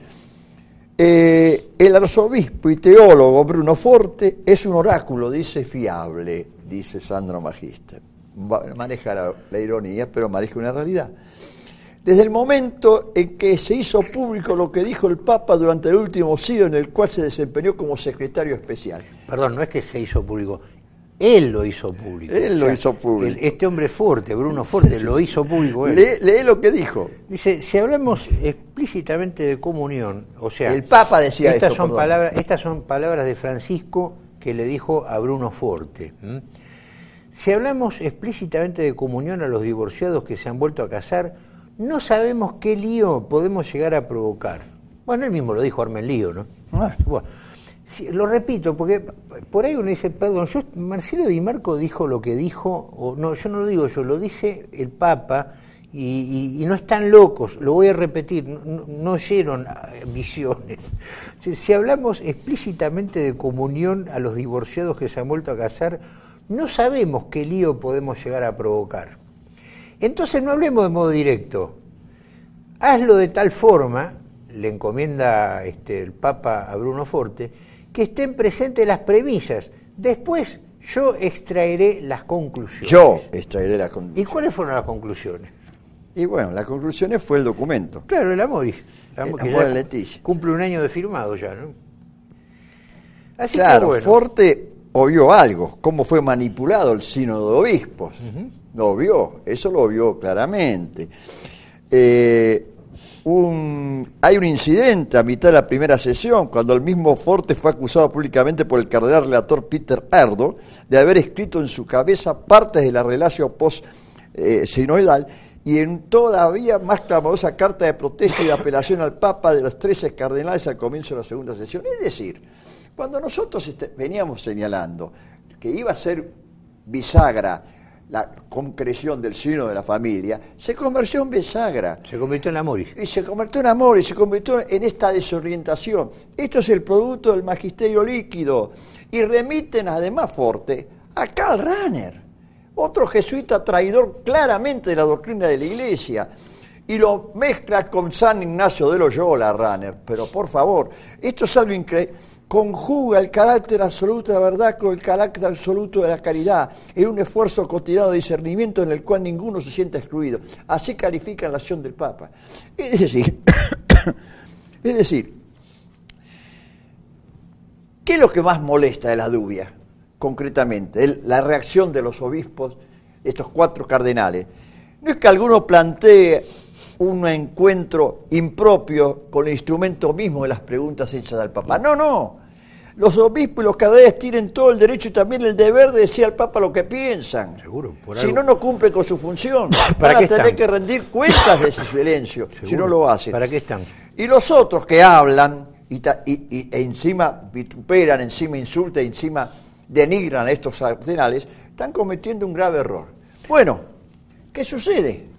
Speaker 1: eh, el arzobispo y teólogo Bruno Forte es un oráculo, dice, fiable, dice Sandro Magister. Maneja la, la ironía, pero maneja una realidad. Desde el momento en que se hizo público lo que dijo el Papa durante el último sínodo en el cual se desempeñó como secretario especial.
Speaker 2: Perdón, no es que se hizo público. Él lo hizo público.
Speaker 1: Él o sea, lo hizo público.
Speaker 2: El, este hombre Forte, Bruno Forte, sí, sí. lo hizo público él.
Speaker 1: Lee, lee lo que dijo.
Speaker 2: Dice, si hablamos explícitamente de comunión, o sea...
Speaker 1: El Papa decía
Speaker 2: estas
Speaker 1: esto,
Speaker 2: son palabras, Estas son palabras de Francisco que le dijo a Bruno Forte. ¿Mm? Si hablamos explícitamente de comunión a los divorciados que se han vuelto a casar, no sabemos qué lío podemos llegar a provocar. Bueno, él mismo lo dijo, arma el lío, ¿no? Ah. Bueno. Sí, lo repito, porque por ahí uno dice, perdón, yo, Marcelo Di Marco dijo lo que dijo, o no, yo no lo digo yo, lo dice el Papa, y, y, y no están locos, lo voy a repetir, no, no oyeron visiones. Si, si hablamos explícitamente de comunión a los divorciados que se han vuelto a casar, no sabemos qué lío podemos llegar a provocar. Entonces no hablemos de modo directo, hazlo de tal forma, le encomienda este, el Papa a Bruno Forte, que estén presentes las premisas. Después yo extraeré las conclusiones.
Speaker 1: Yo extraeré las conclusiones.
Speaker 2: ¿Y cuáles fueron las conclusiones?
Speaker 1: Y bueno, las conclusiones fue el documento.
Speaker 2: Claro, el Amoris.
Speaker 1: El Amoris Laetitia.
Speaker 2: Cumple un año de firmado ya, ¿no? Así
Speaker 1: claro,
Speaker 2: que bueno.
Speaker 1: Forte obvió algo, cómo fue manipulado el sínodo de obispos. Uh-huh. Lo vio, eso lo vio claramente. Eh, un, hay un incidente a mitad de la primera sesión, cuando el mismo Forte fue acusado públicamente por el cardenal relator Peter Erdo de haber escrito en su cabeza partes de la relación post-sinoidal y en todavía más clamorosa carta de protesta y de apelación al Papa de los trece cardenales al comienzo de la segunda sesión. Es decir, cuando nosotros este, veníamos señalando que iba a ser bisagra la concreción del sino de la familia, se convirtió en bisagra.
Speaker 2: Se convirtió en amor.
Speaker 1: Y se convirtió en amor y se convirtió en esta desorientación. Esto es el producto del magisterio líquido. Y remiten además Forte a Karl Rahner, otro jesuita traidor claramente de la doctrina de la Iglesia. Y lo mezcla con San Ignacio de Loyola, Rahner. Pero por favor, esto es algo increíble. Conjuga el carácter absoluto de la verdad con el carácter absoluto de la caridad en un esfuerzo cotidiano de discernimiento en el cual ninguno se siente excluido. Así califican la acción del Papa. Es decir, es decir, ¿qué es lo que más molesta de la dubia, concretamente? El, la reacción de los obispos, estos cuatro cardenales. No es que alguno plantee un encuentro impropio con el instrumento mismo de las preguntas hechas al Papa. No, no. Los obispos y los cardenales tienen todo el derecho y también el deber de decir al Papa lo que piensan.
Speaker 2: Seguro. Por
Speaker 1: si
Speaker 2: algo...
Speaker 1: no, no cumplen con su función.
Speaker 2: ¿Para
Speaker 1: Van
Speaker 2: qué
Speaker 1: a tener
Speaker 2: están?
Speaker 1: que rendir cuentas de ese silencio,
Speaker 2: Seguro.
Speaker 1: si no lo hacen.
Speaker 2: ¿Para qué están?
Speaker 1: Y los otros que hablan y, ta, y, y e encima vituperan, encima insultan, encima denigran a estos cardenales, están cometiendo un grave error. Bueno, ¿qué sucede?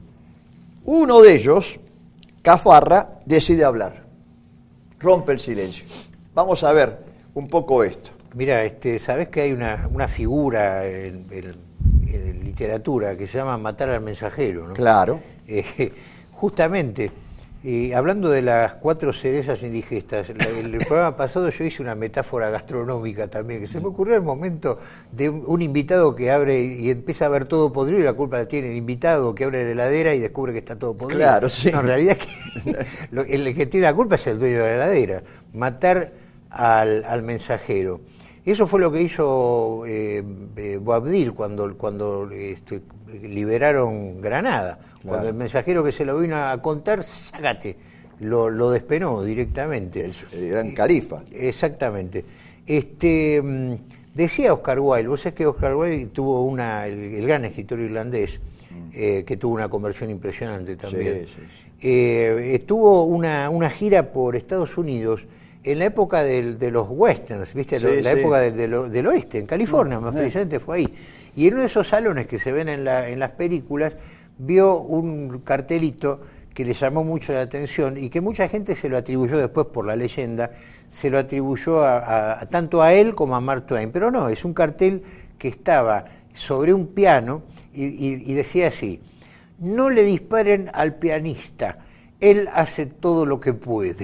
Speaker 1: Uno de ellos, Cafarra, decide hablar, rompe el silencio. Vamos a ver un poco esto.
Speaker 2: Mira, este, sabés que hay una, una figura en, en, en literatura que se llama matar al mensajero, ¿no?
Speaker 1: Claro.
Speaker 2: Eh, justamente, eh, hablando de las cuatro cerezas indigestas, la, el, el programa pasado yo hice una metáfora gastronómica también, que se me ocurrió el momento de un, un invitado que abre y empieza a ver todo podrido y la culpa la tiene el invitado que abre la heladera y descubre que está todo podrido.
Speaker 1: Claro, sí.
Speaker 2: No, en realidad es que lo, el que tiene la culpa es el dueño de la heladera. Matar al, al mensajero. Eso fue lo que hizo eh, eh, Boabdil cuando, cuando este, liberaron Granada. Claro. Cuando el mensajero que se lo vino a contar, sácate, lo, lo despenó directamente.
Speaker 1: El, el gran califa.
Speaker 2: Exactamente. Este, decía Oscar Wilde, vos sabés que Oscar Wilde tuvo una, el, el gran escritor irlandés, mm. eh, que tuvo una conversión impresionante también. Sí, sí, sí. Eh, tuvo una, una gira por Estados Unidos en la época del, de los westerns, ¿viste? Sí, la sí. época del, del, del oeste, en California, no, más no. precisamente fue ahí. Y en uno de esos salones que se ven en, la, en las películas, vio un cartelito que le llamó mucho la atención y que mucha gente se lo atribuyó después por la leyenda, se lo atribuyó a, a, a, tanto a él como a Mark Twain. Pero no, es un cartel que estaba sobre un piano y, y, y decía así: no le disparen al pianista, él hace todo lo que puede.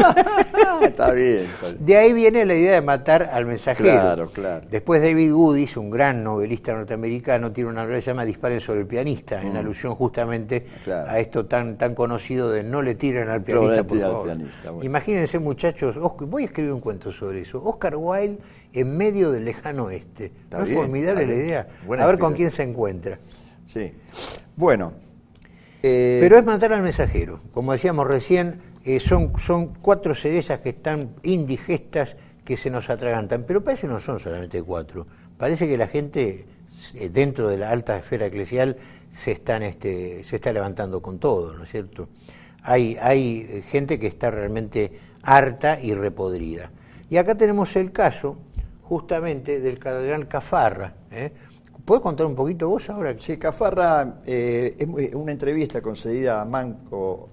Speaker 1: Está bien, está bien.
Speaker 2: De ahí viene la idea de matar al mensajero.
Speaker 1: Claro, claro.
Speaker 2: Después David Goodis, un gran novelista norteamericano, tiene una novela que se llama Disparen sobre el pianista, mm. en alusión justamente claro. a esto tan tan conocido de no le tiren al pianista, por favor. Pianista, bueno. Imagínense, muchachos, Oscar, voy a escribir un cuento sobre eso. Oscar Wilde en medio del lejano oeste. Está ¿No bien, es formidable la idea? Buena a ver con quién se encuentra.
Speaker 1: Sí. Bueno.
Speaker 2: Eh... Pero es matar al mensajero. Como decíamos recién, eh, son, son cuatro cerezas que están indigestas, que se nos atragantan. Pero parece que no son solamente cuatro. Parece que la gente, eh, dentro de la alta esfera eclesial, se, están, este, se está levantando con todo, ¿no es cierto? Hay, hay gente que está realmente harta y repodrida. Y acá tenemos el caso, justamente, del cardenal Cafarra, ¿eh? ¿Puedes contar un poquito vos ahora?
Speaker 1: Sí, Cafarra, eh, es una entrevista concedida a Manco,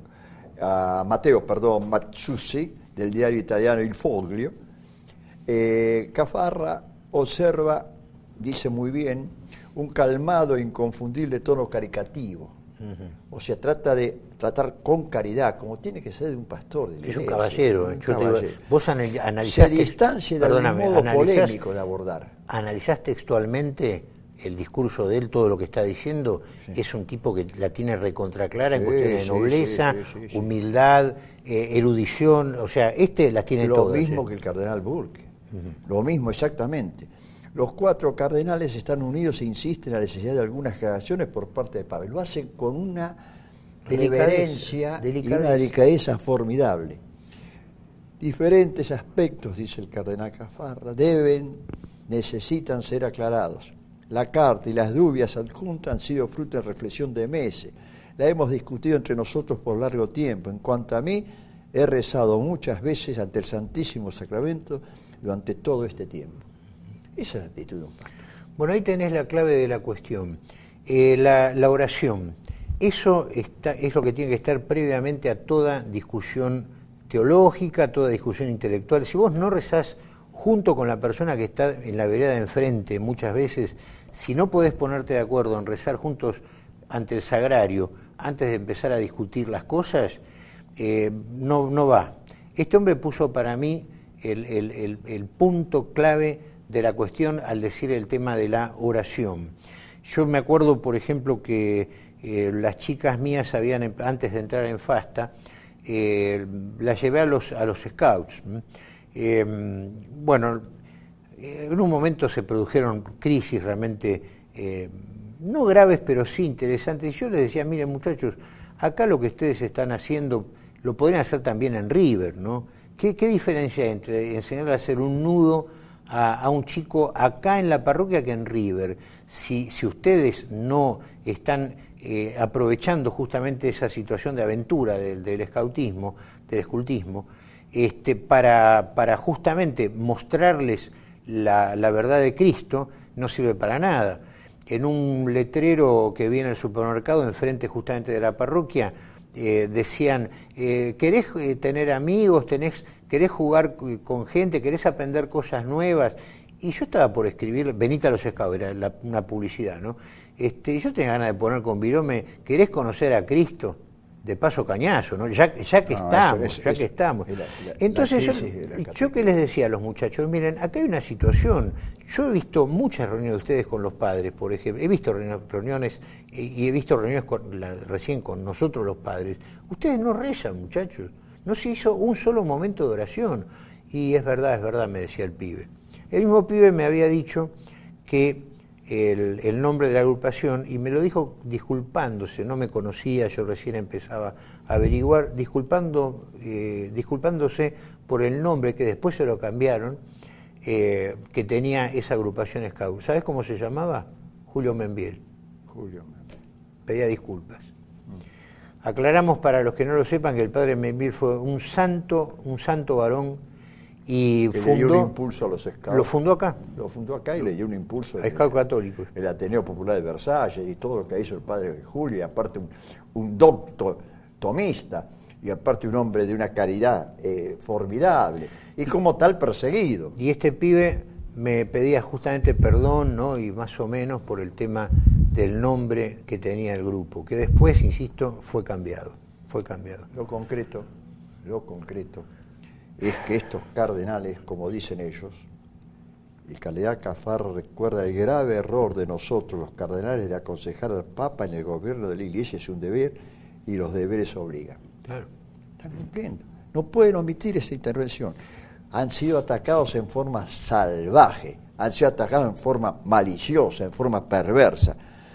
Speaker 1: a Matteo, perdón, Mazzuzzi, del diario italiano Il Foglio. Eh, Cafarra observa, dice muy bien, un calmado e inconfundible tono caricativo. Uh-huh. O sea, trata de tratar con caridad, como tiene que ser de un pastor. De
Speaker 2: es un caballero.
Speaker 1: Un
Speaker 2: yo
Speaker 1: caballero.
Speaker 2: Te digo, vos analizaste...
Speaker 1: Se distancia de algún modo polémico de abordar.
Speaker 2: ¿Analizás textualmente el discurso de él, todo lo que está diciendo? Sí. Es un tipo que la tiene recontraclara sí, en cuestiones de nobleza, sí, sí, sí, sí, humildad, eh, erudición, o sea, este las tiene
Speaker 1: lo
Speaker 2: todas.
Speaker 1: Lo mismo
Speaker 2: ¿sí?
Speaker 1: que el cardenal Burke, uh-huh. Lo mismo exactamente. Los cuatro cardenales están unidos e insisten en la necesidad de algunas aclaraciones por parte del Papa. Lo hacen con una reverencia
Speaker 2: delicadeza.
Speaker 1: y una delicadeza formidable. Diferentes aspectos, dice el cardenal Cafarra, deben, necesitan ser aclarados. La carta y las dudas adjuntas han sido fruto de reflexión de meses. La hemos discutido entre nosotros por largo tiempo. En cuanto a mí, he rezado muchas veces ante el Santísimo Sacramento durante todo este tiempo. Esa es la actitud de un pastor.
Speaker 2: Bueno, ahí tenés la clave de la cuestión. Eh, la, la oración. Eso está, es lo que tiene que estar previamente a toda discusión teológica, a toda discusión intelectual. Si vos no rezás junto con la persona que está en la vereda de enfrente, muchas veces, si no podés ponerte de acuerdo en rezar juntos ante el sagrario, antes de empezar a discutir las cosas, eh, no, no va. Este hombre puso para mí el, el, el, el punto clave de la cuestión al decir el tema de la oración. Yo me acuerdo, por ejemplo, que eh, las chicas mías habían, antes de entrar en Fasta, eh, las llevé a los, a los scouts. Eh, bueno, en un momento se produjeron crisis realmente, eh, no graves, pero sí interesantes. Y yo les decía, miren muchachos, acá lo que ustedes están haciendo, lo podrían hacer también en River, ¿no? ¿Qué, qué diferencia hay entre enseñarle a hacer un nudo a, a un chico acá en la parroquia que en River? Si, si ustedes no están eh, aprovechando justamente esa situación de aventura del, del escautismo, del escultismo, este, para, para justamente mostrarles la, la verdad de Cristo, no sirve para nada. En un letrero que vi en el supermercado, enfrente justamente de la parroquia, eh, decían, eh, ¿querés eh, tener amigos? Tenés, ¿Querés jugar con gente? ¿Querés aprender cosas nuevas? Y yo estaba por escribir, venite a los Scouts, era la, una publicidad, ¿no? Este, yo tenía ganas de poner con virome, ¿querés conocer a Cristo? De paso cañazo, ¿no? Ya, ya que no, estamos, eso, eso, ya eso, que estamos. La, la, Entonces la yo, yo que les decía a los muchachos, miren, acá hay una situación. Yo he visto muchas reuniones de ustedes con los padres, por ejemplo. He visto reuniones y he visto reuniones con la, recién con nosotros los padres. Ustedes no rezan, muchachos. No se hizo un solo momento de oración. Y es verdad, es verdad, me decía el pibe. El mismo pibe me había dicho que El, el nombre de la agrupación, y me lo dijo disculpándose, no me conocía, yo recién empezaba a averiguar, disculpando, eh, disculpándose por el nombre que después se lo cambiaron, eh, que tenía esa agrupación Scout. ¿Sabes cómo se llamaba? Julio Membiel.
Speaker 1: Julio Membiel.
Speaker 2: Pedía disculpas. Mm. Aclaramos para los que no lo sepan que el padre Membiel fue un santo, un santo varón, y
Speaker 1: que
Speaker 2: fundó,
Speaker 1: le dio un impulso a los Scouts.
Speaker 2: ¿Lo fundó acá?
Speaker 1: Lo fundó acá y le dio un impulso.
Speaker 2: A Scout católicos.
Speaker 1: El Ateneo Popular de Versalles y todo lo que hizo el padre Julio, y aparte un, un doctor tomista, y aparte un hombre de una caridad eh, formidable, y como tal perseguido.
Speaker 2: Y este pibe me pedía justamente perdón, ¿no? Y más o menos por el tema del nombre que tenía el grupo, que después, insisto, fue cambiado. Fue cambiado.
Speaker 1: Lo concreto, lo concreto. es que estos cardenales, como dicen ellos, el cardenal Cafarra recuerda el grave error de nosotros, los cardenales, de aconsejar al Papa en el gobierno de la Iglesia es un deber y los deberes obligan.
Speaker 2: Claro.
Speaker 1: Están cumpliendo. No pueden omitir esa intervención. Han sido atacados en forma salvaje, han sido atacados en forma maliciosa, en forma perversa.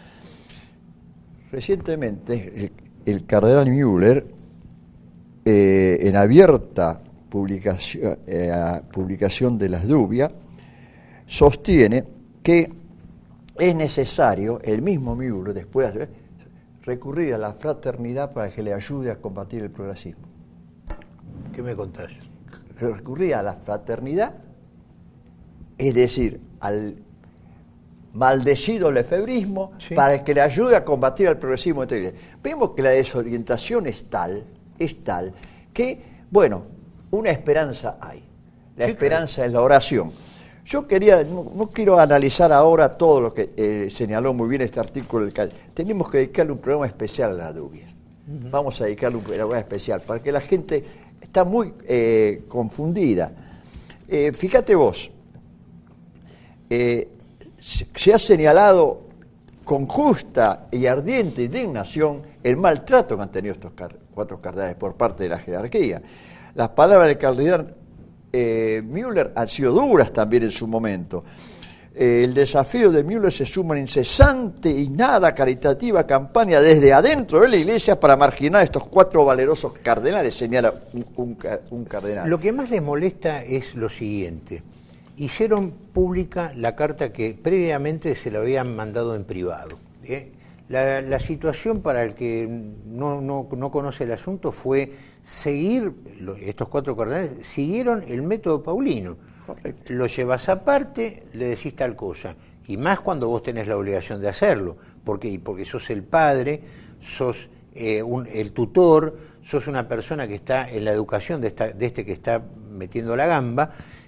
Speaker 1: Recientemente, el, el cardenal Müller, eh, en abierta publicación, eh, publicación de las Dubias, sostiene que es necesario, el mismo Müller, después de recurrir a la fraternidad para que le ayude a combatir el progresismo.
Speaker 2: ¿Qué me contás?
Speaker 1: Recurrir a la fraternidad, es decir, al maldecido lefebrismo, sí, para que le ayude a combatir al progresismo entre iglesias. Vemos que la desorientación es tal, es tal, que, bueno, una esperanza hay. La sí, esperanza claro. es la oración. Yo quería, no, no quiero analizar ahora todo lo que eh, señaló muy bien este artículo del Cal. Tenemos que dedicarle un programa especial a la Dubia. Uh-huh. Vamos a dedicarle un programa especial, para que la gente está muy eh, confundida. Eh, fíjate vos, eh, se ha señalado con justa y ardiente indignación el maltrato que han tenido estos car- cuatro cardenales por parte de la jerarquía. Las palabras del cardenal eh, Müller han sido duras también en su momento. Eh, el desafío de Müller se suma en incesante y nada caritativa campaña desde adentro de la Iglesia para marginar a estos cuatro valerosos cardenales, señala un, un, un cardenal.
Speaker 2: Lo que más les molesta es lo siguiente. Hicieron pública la carta que previamente se la habían mandado en privado. ¿eh? La, la situación, para el que no, no, no conoce el asunto, fue seguir, estos cuatro cardenales siguieron el método paulino. Correcto. Lo llevas aparte, le decís tal cosa, y más cuando vos tenés la obligación de hacerlo, porque, porque sos el padre, sos eh, un, el tutor, sos una persona que está en la educación de, esta, de este que está metiendo la gamba,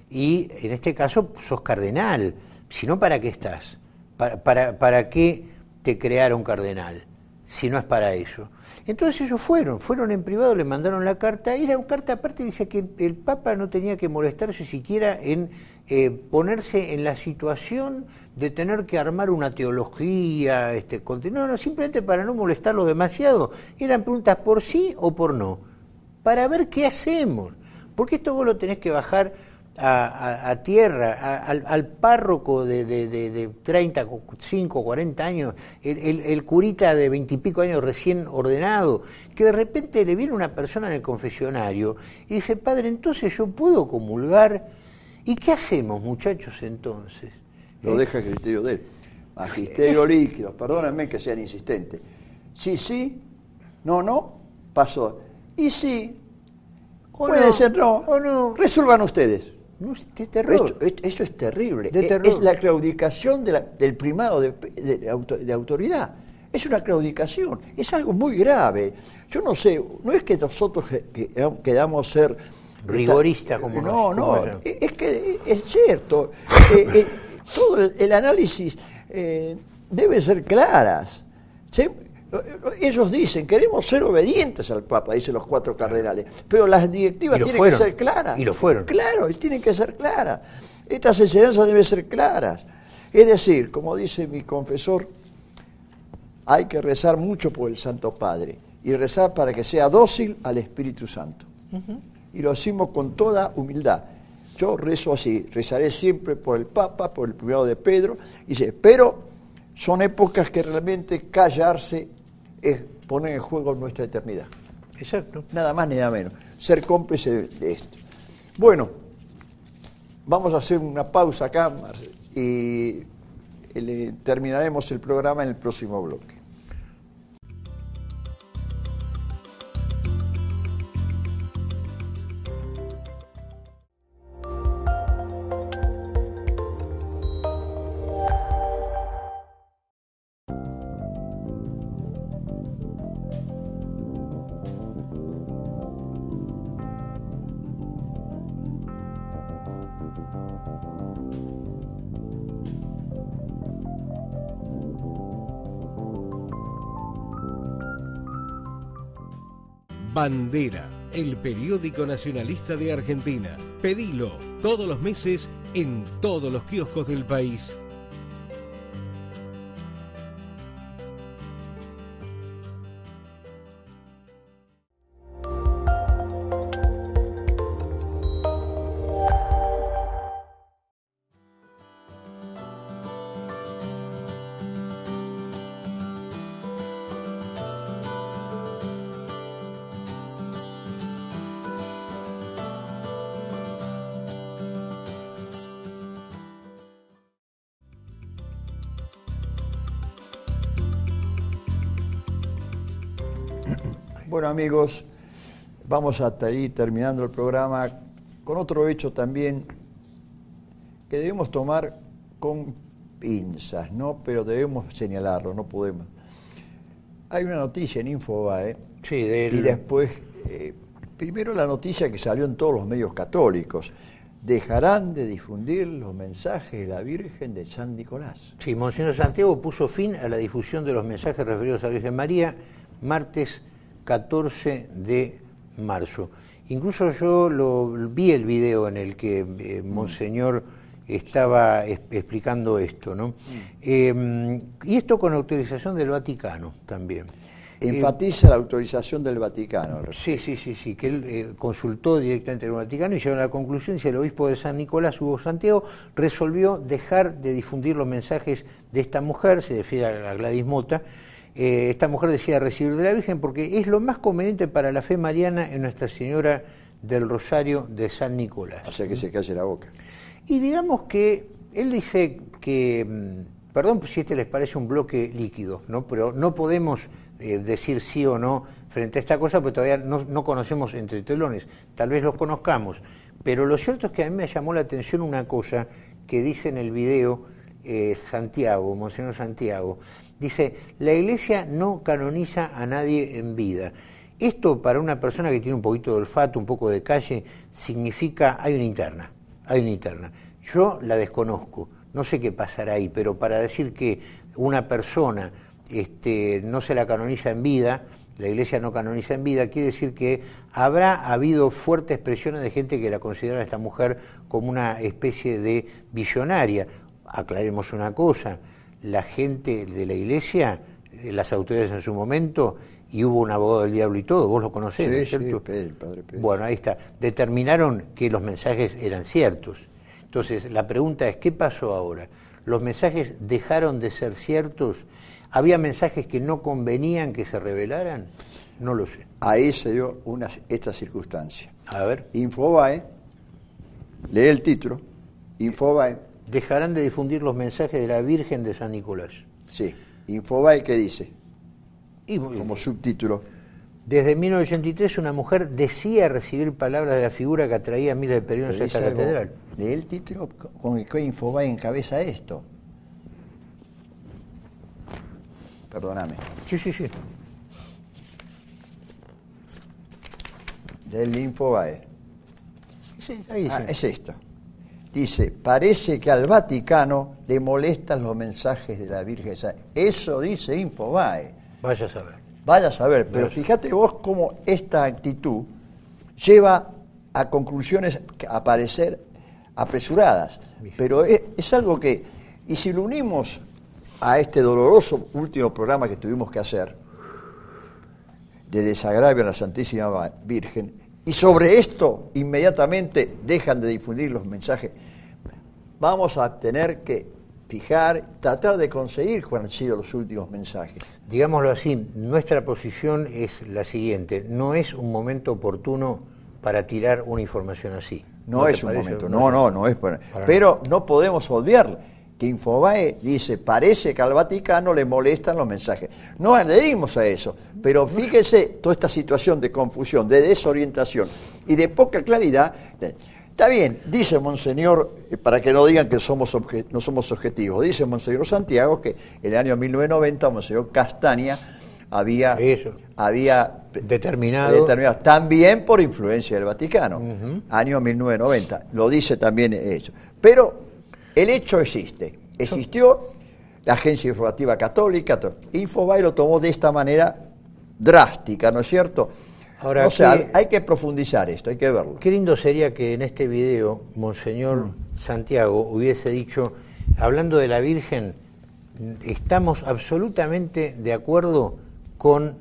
Speaker 2: y en este caso sos cardenal. Si no, ¿para qué estás? ¿Para, para, para qué te crearon cardenal? Si no es para eso. Entonces ellos fueron, fueron en privado, le mandaron la carta, y la carta aparte dice que el, el Papa no tenía que molestarse siquiera en eh, ponerse en la situación de tener que armar una teología, este, no, no, simplemente para no molestarlo demasiado. Eran preguntas por sí o por no, para ver qué hacemos, porque esto vos lo tenés que bajar A, a, a tierra, a, al, al párroco de, de, de, de treinta, cinco, cuarenta años, el, el, el curita de veintipico años recién ordenado, que de repente le viene una persona en el confesionario y dice, padre, entonces yo puedo comulgar. ¿Y qué hacemos, muchachos, entonces?
Speaker 1: Lo
Speaker 2: ¿Eh?
Speaker 1: deja a criterio de él. Magisterio es... líquido, perdónenme que sean insistentes. Sí, sí, no, no, pasó. Y sí, puede
Speaker 2: no,
Speaker 1: ser no,
Speaker 2: o no.
Speaker 1: Resuelvan ustedes.
Speaker 2: No, es terror.
Speaker 1: Esto, eso es terrible.
Speaker 2: De
Speaker 1: es,
Speaker 2: terror.
Speaker 1: es la claudicación de la, del primado de, de, de, de autoridad. Es una claudicación. Es algo muy grave. Yo no sé, no es que nosotros que, que, quedamos ser
Speaker 2: rigoristas como
Speaker 1: no,
Speaker 2: nos,
Speaker 1: no,
Speaker 2: como
Speaker 1: no. Es que es cierto. eh, eh, todo el, el análisis eh, debe ser claras. ¿Sí? Ellos dicen, queremos ser obedientes al Papa, dicen los cuatro cardenales, pero las directivas tienen
Speaker 2: fueron,
Speaker 1: que ser claras.
Speaker 2: Y lo fueron.
Speaker 1: Claro, tienen que ser claras. Estas enseñanzas deben ser claras. Es decir, como dice mi confesor, hay que rezar mucho por el Santo Padre y rezar para que sea dócil al Espíritu Santo. Uh-huh. Y lo hacemos con toda humildad. Yo rezo así, rezaré siempre por el Papa, por el primado de Pedro, y dice, pero son épocas que realmente callarse es poner en juego nuestra eternidad.
Speaker 2: Exacto.
Speaker 1: Nada más ni nada menos. Ser cómplice de, de esto. Bueno, vamos a hacer una pausa acá y le, terminaremos el programa en el próximo bloque.
Speaker 3: Bandera, el periódico nacionalista de Argentina. Pedilo todos los meses en todos los kioscos del país.
Speaker 1: Bueno, amigos, vamos a ir terminando el programa con otro hecho también que debemos tomar con pinzas, ¿no? Pero debemos señalarlo, no podemos. Hay una noticia en Infobae,
Speaker 2: sí, del...
Speaker 1: y después, eh, primero la noticia que salió en todos los medios católicos. Dejarán de difundir los mensajes de la Virgen de San Nicolás.
Speaker 2: Sí, Monseñor Santiago puso fin a la difusión de los mensajes referidos a la Virgen María, martes catorce de marzo. Incluso yo lo, vi el video en el que eh, Monseñor estaba es, explicando esto, ¿no? Mm. Eh, y esto con autorización del Vaticano también.
Speaker 1: Enfatiza eh, la autorización del Vaticano.
Speaker 2: Sí, sí, sí, sí, que él eh, consultó directamente con el Vaticano y llegó a la conclusión, si el obispo de San Nicolás, Hugo Santiago, resolvió dejar de difundir los mensajes de esta mujer, se refiere a Gladys Mota. Eh, esta mujer decía recibir de la Virgen porque es lo más conveniente para la fe mariana en Nuestra Señora del Rosario de San Nicolás.
Speaker 1: O sea que se calle la boca.
Speaker 2: Y digamos que él dice que, perdón si este les parece un bloque líquido, ¿no? Pero no podemos eh, decir sí o no frente a esta cosa porque todavía no, no conocemos entre telones, tal vez los conozcamos. Pero lo cierto es que a mí me llamó la atención una cosa que dice en el video eh, Santiago, Monseñor Santiago. Dice, la Iglesia no canoniza a nadie en vida. Esto para una persona que tiene un poquito de olfato, un poco de calle, significa, hay una interna, hay una interna. Yo la desconozco, no sé qué pasará ahí, pero para decir que una persona este, no se la canoniza en vida, la Iglesia no canoniza en vida, quiere decir que habrá habido fuertes presiones de gente que la considera a esta mujer como una especie de visionaria. Aclaremos una cosa, la gente de la Iglesia, las autoridades en su momento, y hubo un abogado del diablo y todo, vos lo conocés,
Speaker 1: sí,
Speaker 2: ¿no es cierto?
Speaker 1: Sí, Pedro, padre Pedro.
Speaker 2: Bueno, ahí está, determinaron que los mensajes eran ciertos. Entonces, la pregunta es, ¿qué pasó ahora? ¿Los mensajes dejaron de ser ciertos? ¿Había mensajes que no convenían que se revelaran? No lo sé.
Speaker 1: Ahí se dio una, esta circunstancia.
Speaker 2: A ver.
Speaker 1: Infobae, lee el título, Infobae.
Speaker 2: Dejarán de difundir los mensajes de la Virgen de San Nicolás.
Speaker 1: Sí, Infobae, ¿qué dice?
Speaker 2: Y,
Speaker 1: como subtítulo.
Speaker 2: Desde mil novecientos ochenta y tres una mujer decía recibir palabras de la figura que atraía a miles de peregrinos a esta catedral.
Speaker 1: Lee el título con el que Infobae encabeza esto. Perdóname.
Speaker 2: Sí, sí, sí.
Speaker 1: Del Infobae.
Speaker 2: Sí, ahí
Speaker 1: ah,
Speaker 2: sí.
Speaker 1: Es esto. Dice, parece que al Vaticano le molestan los mensajes de la Virgen. Eso dice Infobae.
Speaker 2: Vaya a saber.
Speaker 1: Vaya a saber, pero fíjate vos cómo esta actitud lleva a conclusiones a parecer apresuradas. Bien. Pero es, es algo que, y si lo unimos a este doloroso último programa que tuvimos que hacer, de desagravio a la Santísima Virgen, y sobre esto inmediatamente dejan de difundir los mensajes, vamos a tener que fijar, tratar de conseguir cuáles han sido los últimos mensajes.
Speaker 2: Digámoslo así, nuestra posición es la siguiente, no es un momento oportuno para tirar una información así.
Speaker 1: No, ¿No es un momento, no, no, no es para, para pero no. no podemos olvidar que Infobae dice, parece que al Vaticano le molestan los mensajes. No adherimos a eso, pero fíjese toda esta situación de confusión, de desorientación y de poca claridad. Está bien, dice Monseñor, para que no digan que somos obje, no somos objetivos, dice Monseñor Santiago que en el año mil novecientos noventa Monseñor Castaña había, había
Speaker 2: determinado.
Speaker 1: determinado, también por influencia del Vaticano, uh-huh. año mil novecientos noventa, lo dice también eso. Pero el hecho existe, existió la Agencia Informativa Católica, Infobae lo tomó de esta manera drástica, ¿no es cierto? Ahora, o sea, qué, hay que profundizar esto, hay que verlo.
Speaker 2: Qué lindo sería que en este video Monseñor mm. Santiago hubiese dicho, hablando de la Virgen, estamos absolutamente de acuerdo con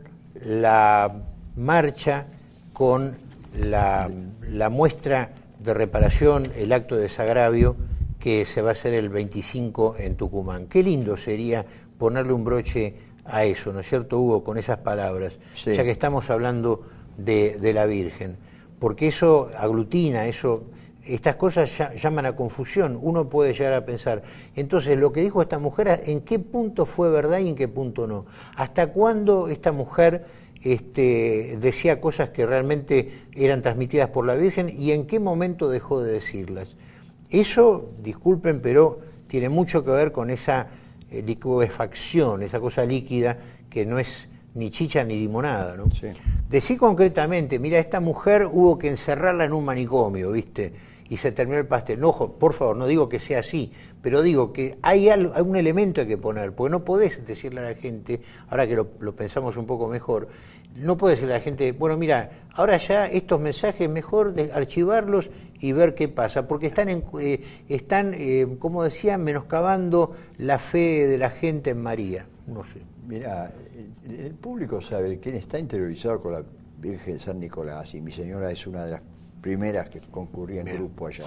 Speaker 2: la marcha, con la, la muestra de reparación, el acto de desagravio que se va a hacer el veinticinco en Tucumán. Qué lindo sería ponerle un broche a eso, ¿no es cierto, Hugo? Con esas palabras, sí. Ya que estamos hablando de, de la Virgen, porque eso aglutina, eso, estas cosas llaman a confusión, uno puede llegar a pensar, entonces lo que dijo esta mujer, ¿en qué punto fue verdad y en qué punto no? ¿Hasta cuándo esta mujer este, decía cosas que realmente eran transmitidas por la Virgen y en qué momento dejó de decirlas? Eso, disculpen, pero tiene mucho que ver con esa eh, liquefacción, esa cosa líquida que no es ni chicha ni limonada, ¿no? Sí. Decí concretamente, mira, esta mujer hubo que encerrarla en un manicomio, ¿viste? Y se terminó el pastel. No, por favor, no digo que sea así, pero digo que hay, algo, hay un elemento que hay que poner, porque no podés decirle a la gente, ahora que lo, lo pensamos un poco mejor, no podés decirle a la gente, bueno, mira, ahora ya estos mensajes mejor de archivarlos y ver qué pasa, porque están, en, eh, están eh, como decía, menoscabando la fe de la gente en María. no sé.
Speaker 1: Mira, el, el público sabe, quien está interiorizado con la Virgen de San Nicolás, y mi señora es una de las primeras que concurría en Bien. grupo allá,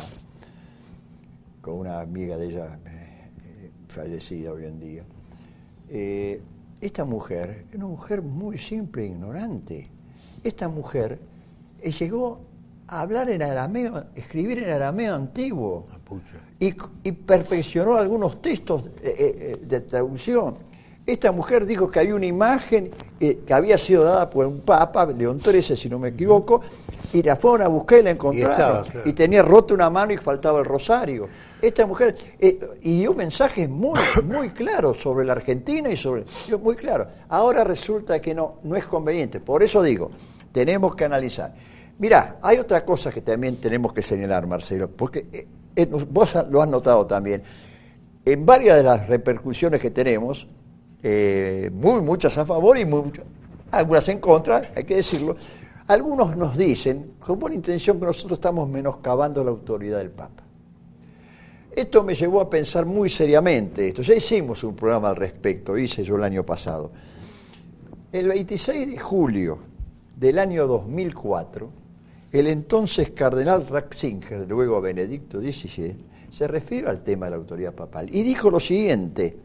Speaker 1: con una amiga de ella eh, fallecida hoy en día. Eh, esta mujer es una mujer muy simple e ignorante. Esta mujer eh, llegó a hablar en arameo, escribir en arameo antiguo, y, y perfeccionó algunos textos eh, eh, de traducción. Esta mujer dijo que había una imagen eh, que había sido dada por un papa, León trece, si no me equivoco, y la fueron a buscar y la encontraron. Y, estaba, claro. y tenía rota una mano y faltaba el rosario. Esta mujer, eh, y dio mensajes muy, muy claros sobre la Argentina y sobre... Muy claro. Ahora resulta que no, no es conveniente. Por eso digo, tenemos que analizar. Mirá, hay otra cosa que también tenemos que señalar, Marcelo, porque eh, eh, vos lo has notado también. En varias de las repercusiones que tenemos, eh, muy, muchas a favor y muy, algunas en contra, hay que decirlo, algunos nos dicen, con buena intención, que nosotros estamos menoscabando la autoridad del Papa. Esto me llevó a pensar muy seriamente esto. Ya hicimos un programa al respecto, hice yo el año pasado. El veintiséis de julio del año dos mil cuatro, el entonces cardenal Ratzinger, luego Benedicto diecisiete, se refirió al tema de la autoridad papal y dijo lo siguiente: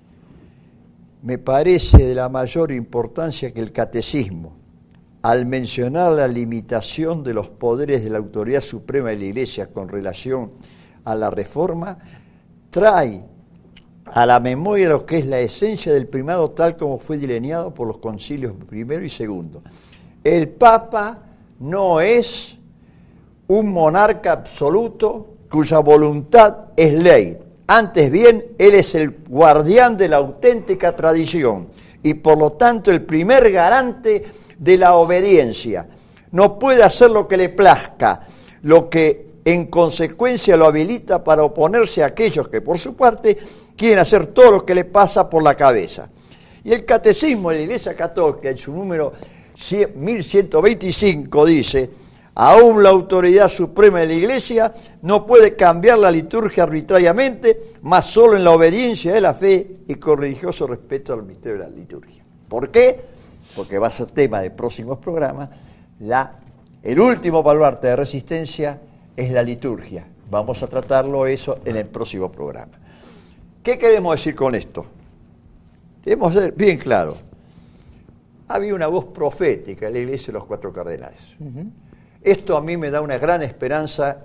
Speaker 1: me parece de la mayor importancia que el catecismo, al mencionar la limitación de los poderes de la autoridad suprema de la Iglesia con relación a la reforma, trae a la memoria lo que es la esencia del primado tal como fue delineado por los concilios primero y segundo. El Papa no es un monarca absoluto cuya voluntad es ley. Antes bien, él es el guardián de la auténtica tradición y por lo tanto el primer garante de la obediencia. No puede hacer lo que le plazca, lo que en consecuencia lo habilita para oponerse a aquellos que por su parte quieren hacer todo lo que le pasa por la cabeza. Y el Catecismo de la Iglesia Católica, en su número mil ciento veinticinco, dice: aún la autoridad suprema de la Iglesia no puede cambiar la liturgia arbitrariamente, mas solo en la obediencia de la fe y con religioso respeto al misterio de la liturgia. ¿Por qué? Porque va a ser tema de próximos programas. La, el último baluarte de resistencia es la liturgia. Vamos a tratarlo eso en el próximo programa. ¿Qué queremos decir con esto? Debemos ser bien claros. Había una voz profética en la Iglesia de los Cuatro Cardenales. Uh-huh. Esto a mí me da una gran esperanza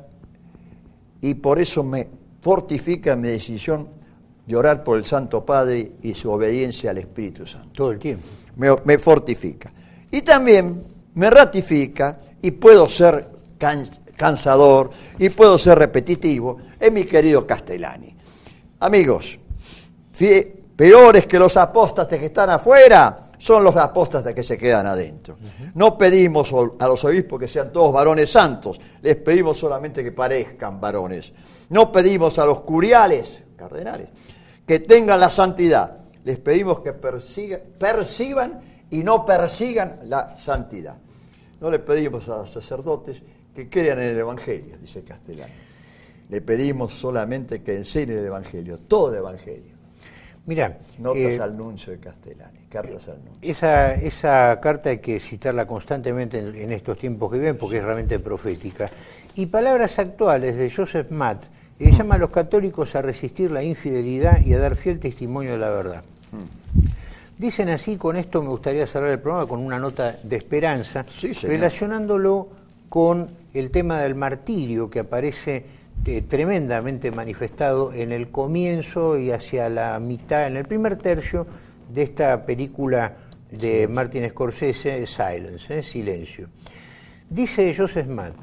Speaker 1: y por eso me fortifica mi decisión de orar por el Santo Padre y su obediencia al Espíritu Santo.
Speaker 2: Todo el tiempo.
Speaker 1: Me, me fortifica. Y también me ratifica, y puedo ser can, cansador, y puedo ser repetitivo, en mi querido Castellani. Amigos, fie, peores que los apóstatas que están afuera son los apóstatas que se quedan adentro. Uh-huh. No pedimos a los obispos que sean todos varones santos, les pedimos solamente que parezcan varones. No pedimos a los curiales, cardenales, que tengan la santidad. Les pedimos que persiga, perciban y no persigan la santidad. No le pedimos a los sacerdotes que crean en el Evangelio, dice Castellani. Le pedimos solamente que enseñen el Evangelio, todo el Evangelio.
Speaker 2: Mirá,
Speaker 1: Notas
Speaker 2: eh,
Speaker 1: al nuncio de Castellani, cartas al nuncio.
Speaker 2: Esa, esa carta hay que citarla constantemente en, en estos tiempos que viven porque es realmente profética. Y palabras actuales de Joseph Matt, que mm. llama a los católicos a resistir la infidelidad y a dar fiel testimonio de la verdad. Mm. Dicen así, con esto me gustaría cerrar el programa con una nota de esperanza, sí, relacionándolo con el tema del martirio que aparece Eh, tremendamente manifestado en el comienzo y hacia la mitad, en el primer tercio de esta película de Martin Scorsese, Silence, eh, Silencio. Dice Joseph Matt: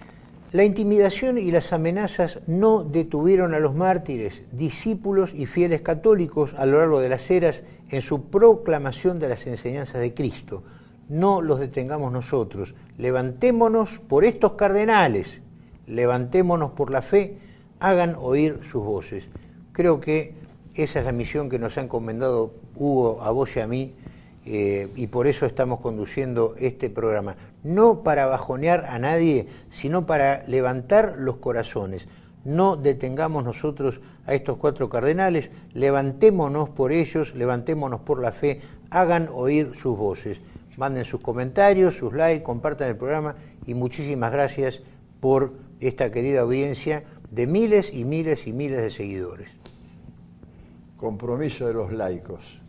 Speaker 2: la intimidación y las amenazas no detuvieron a los mártires, discípulos y fieles católicos a lo largo de las eras en su proclamación de las enseñanzas de Cristo. No los detengamos nosotros, levantémonos por estos cardenales, levantémonos por la fe, hagan oír sus voces. Creo que esa es la misión que nos ha encomendado Hugo, a vos y a mí, eh, y por eso estamos conduciendo este programa. No para bajonear a nadie, sino para levantar los corazones. no detengamos nosotros a estos cuatro cardenales, levantémonos por ellos, levantémonos por la fe, hagan oír sus voces. Manden sus comentarios, sus likes, compartan el programa y muchísimas gracias por esta querida audiencia de miles y miles y miles de seguidores.
Speaker 1: Compromiso de los laicos.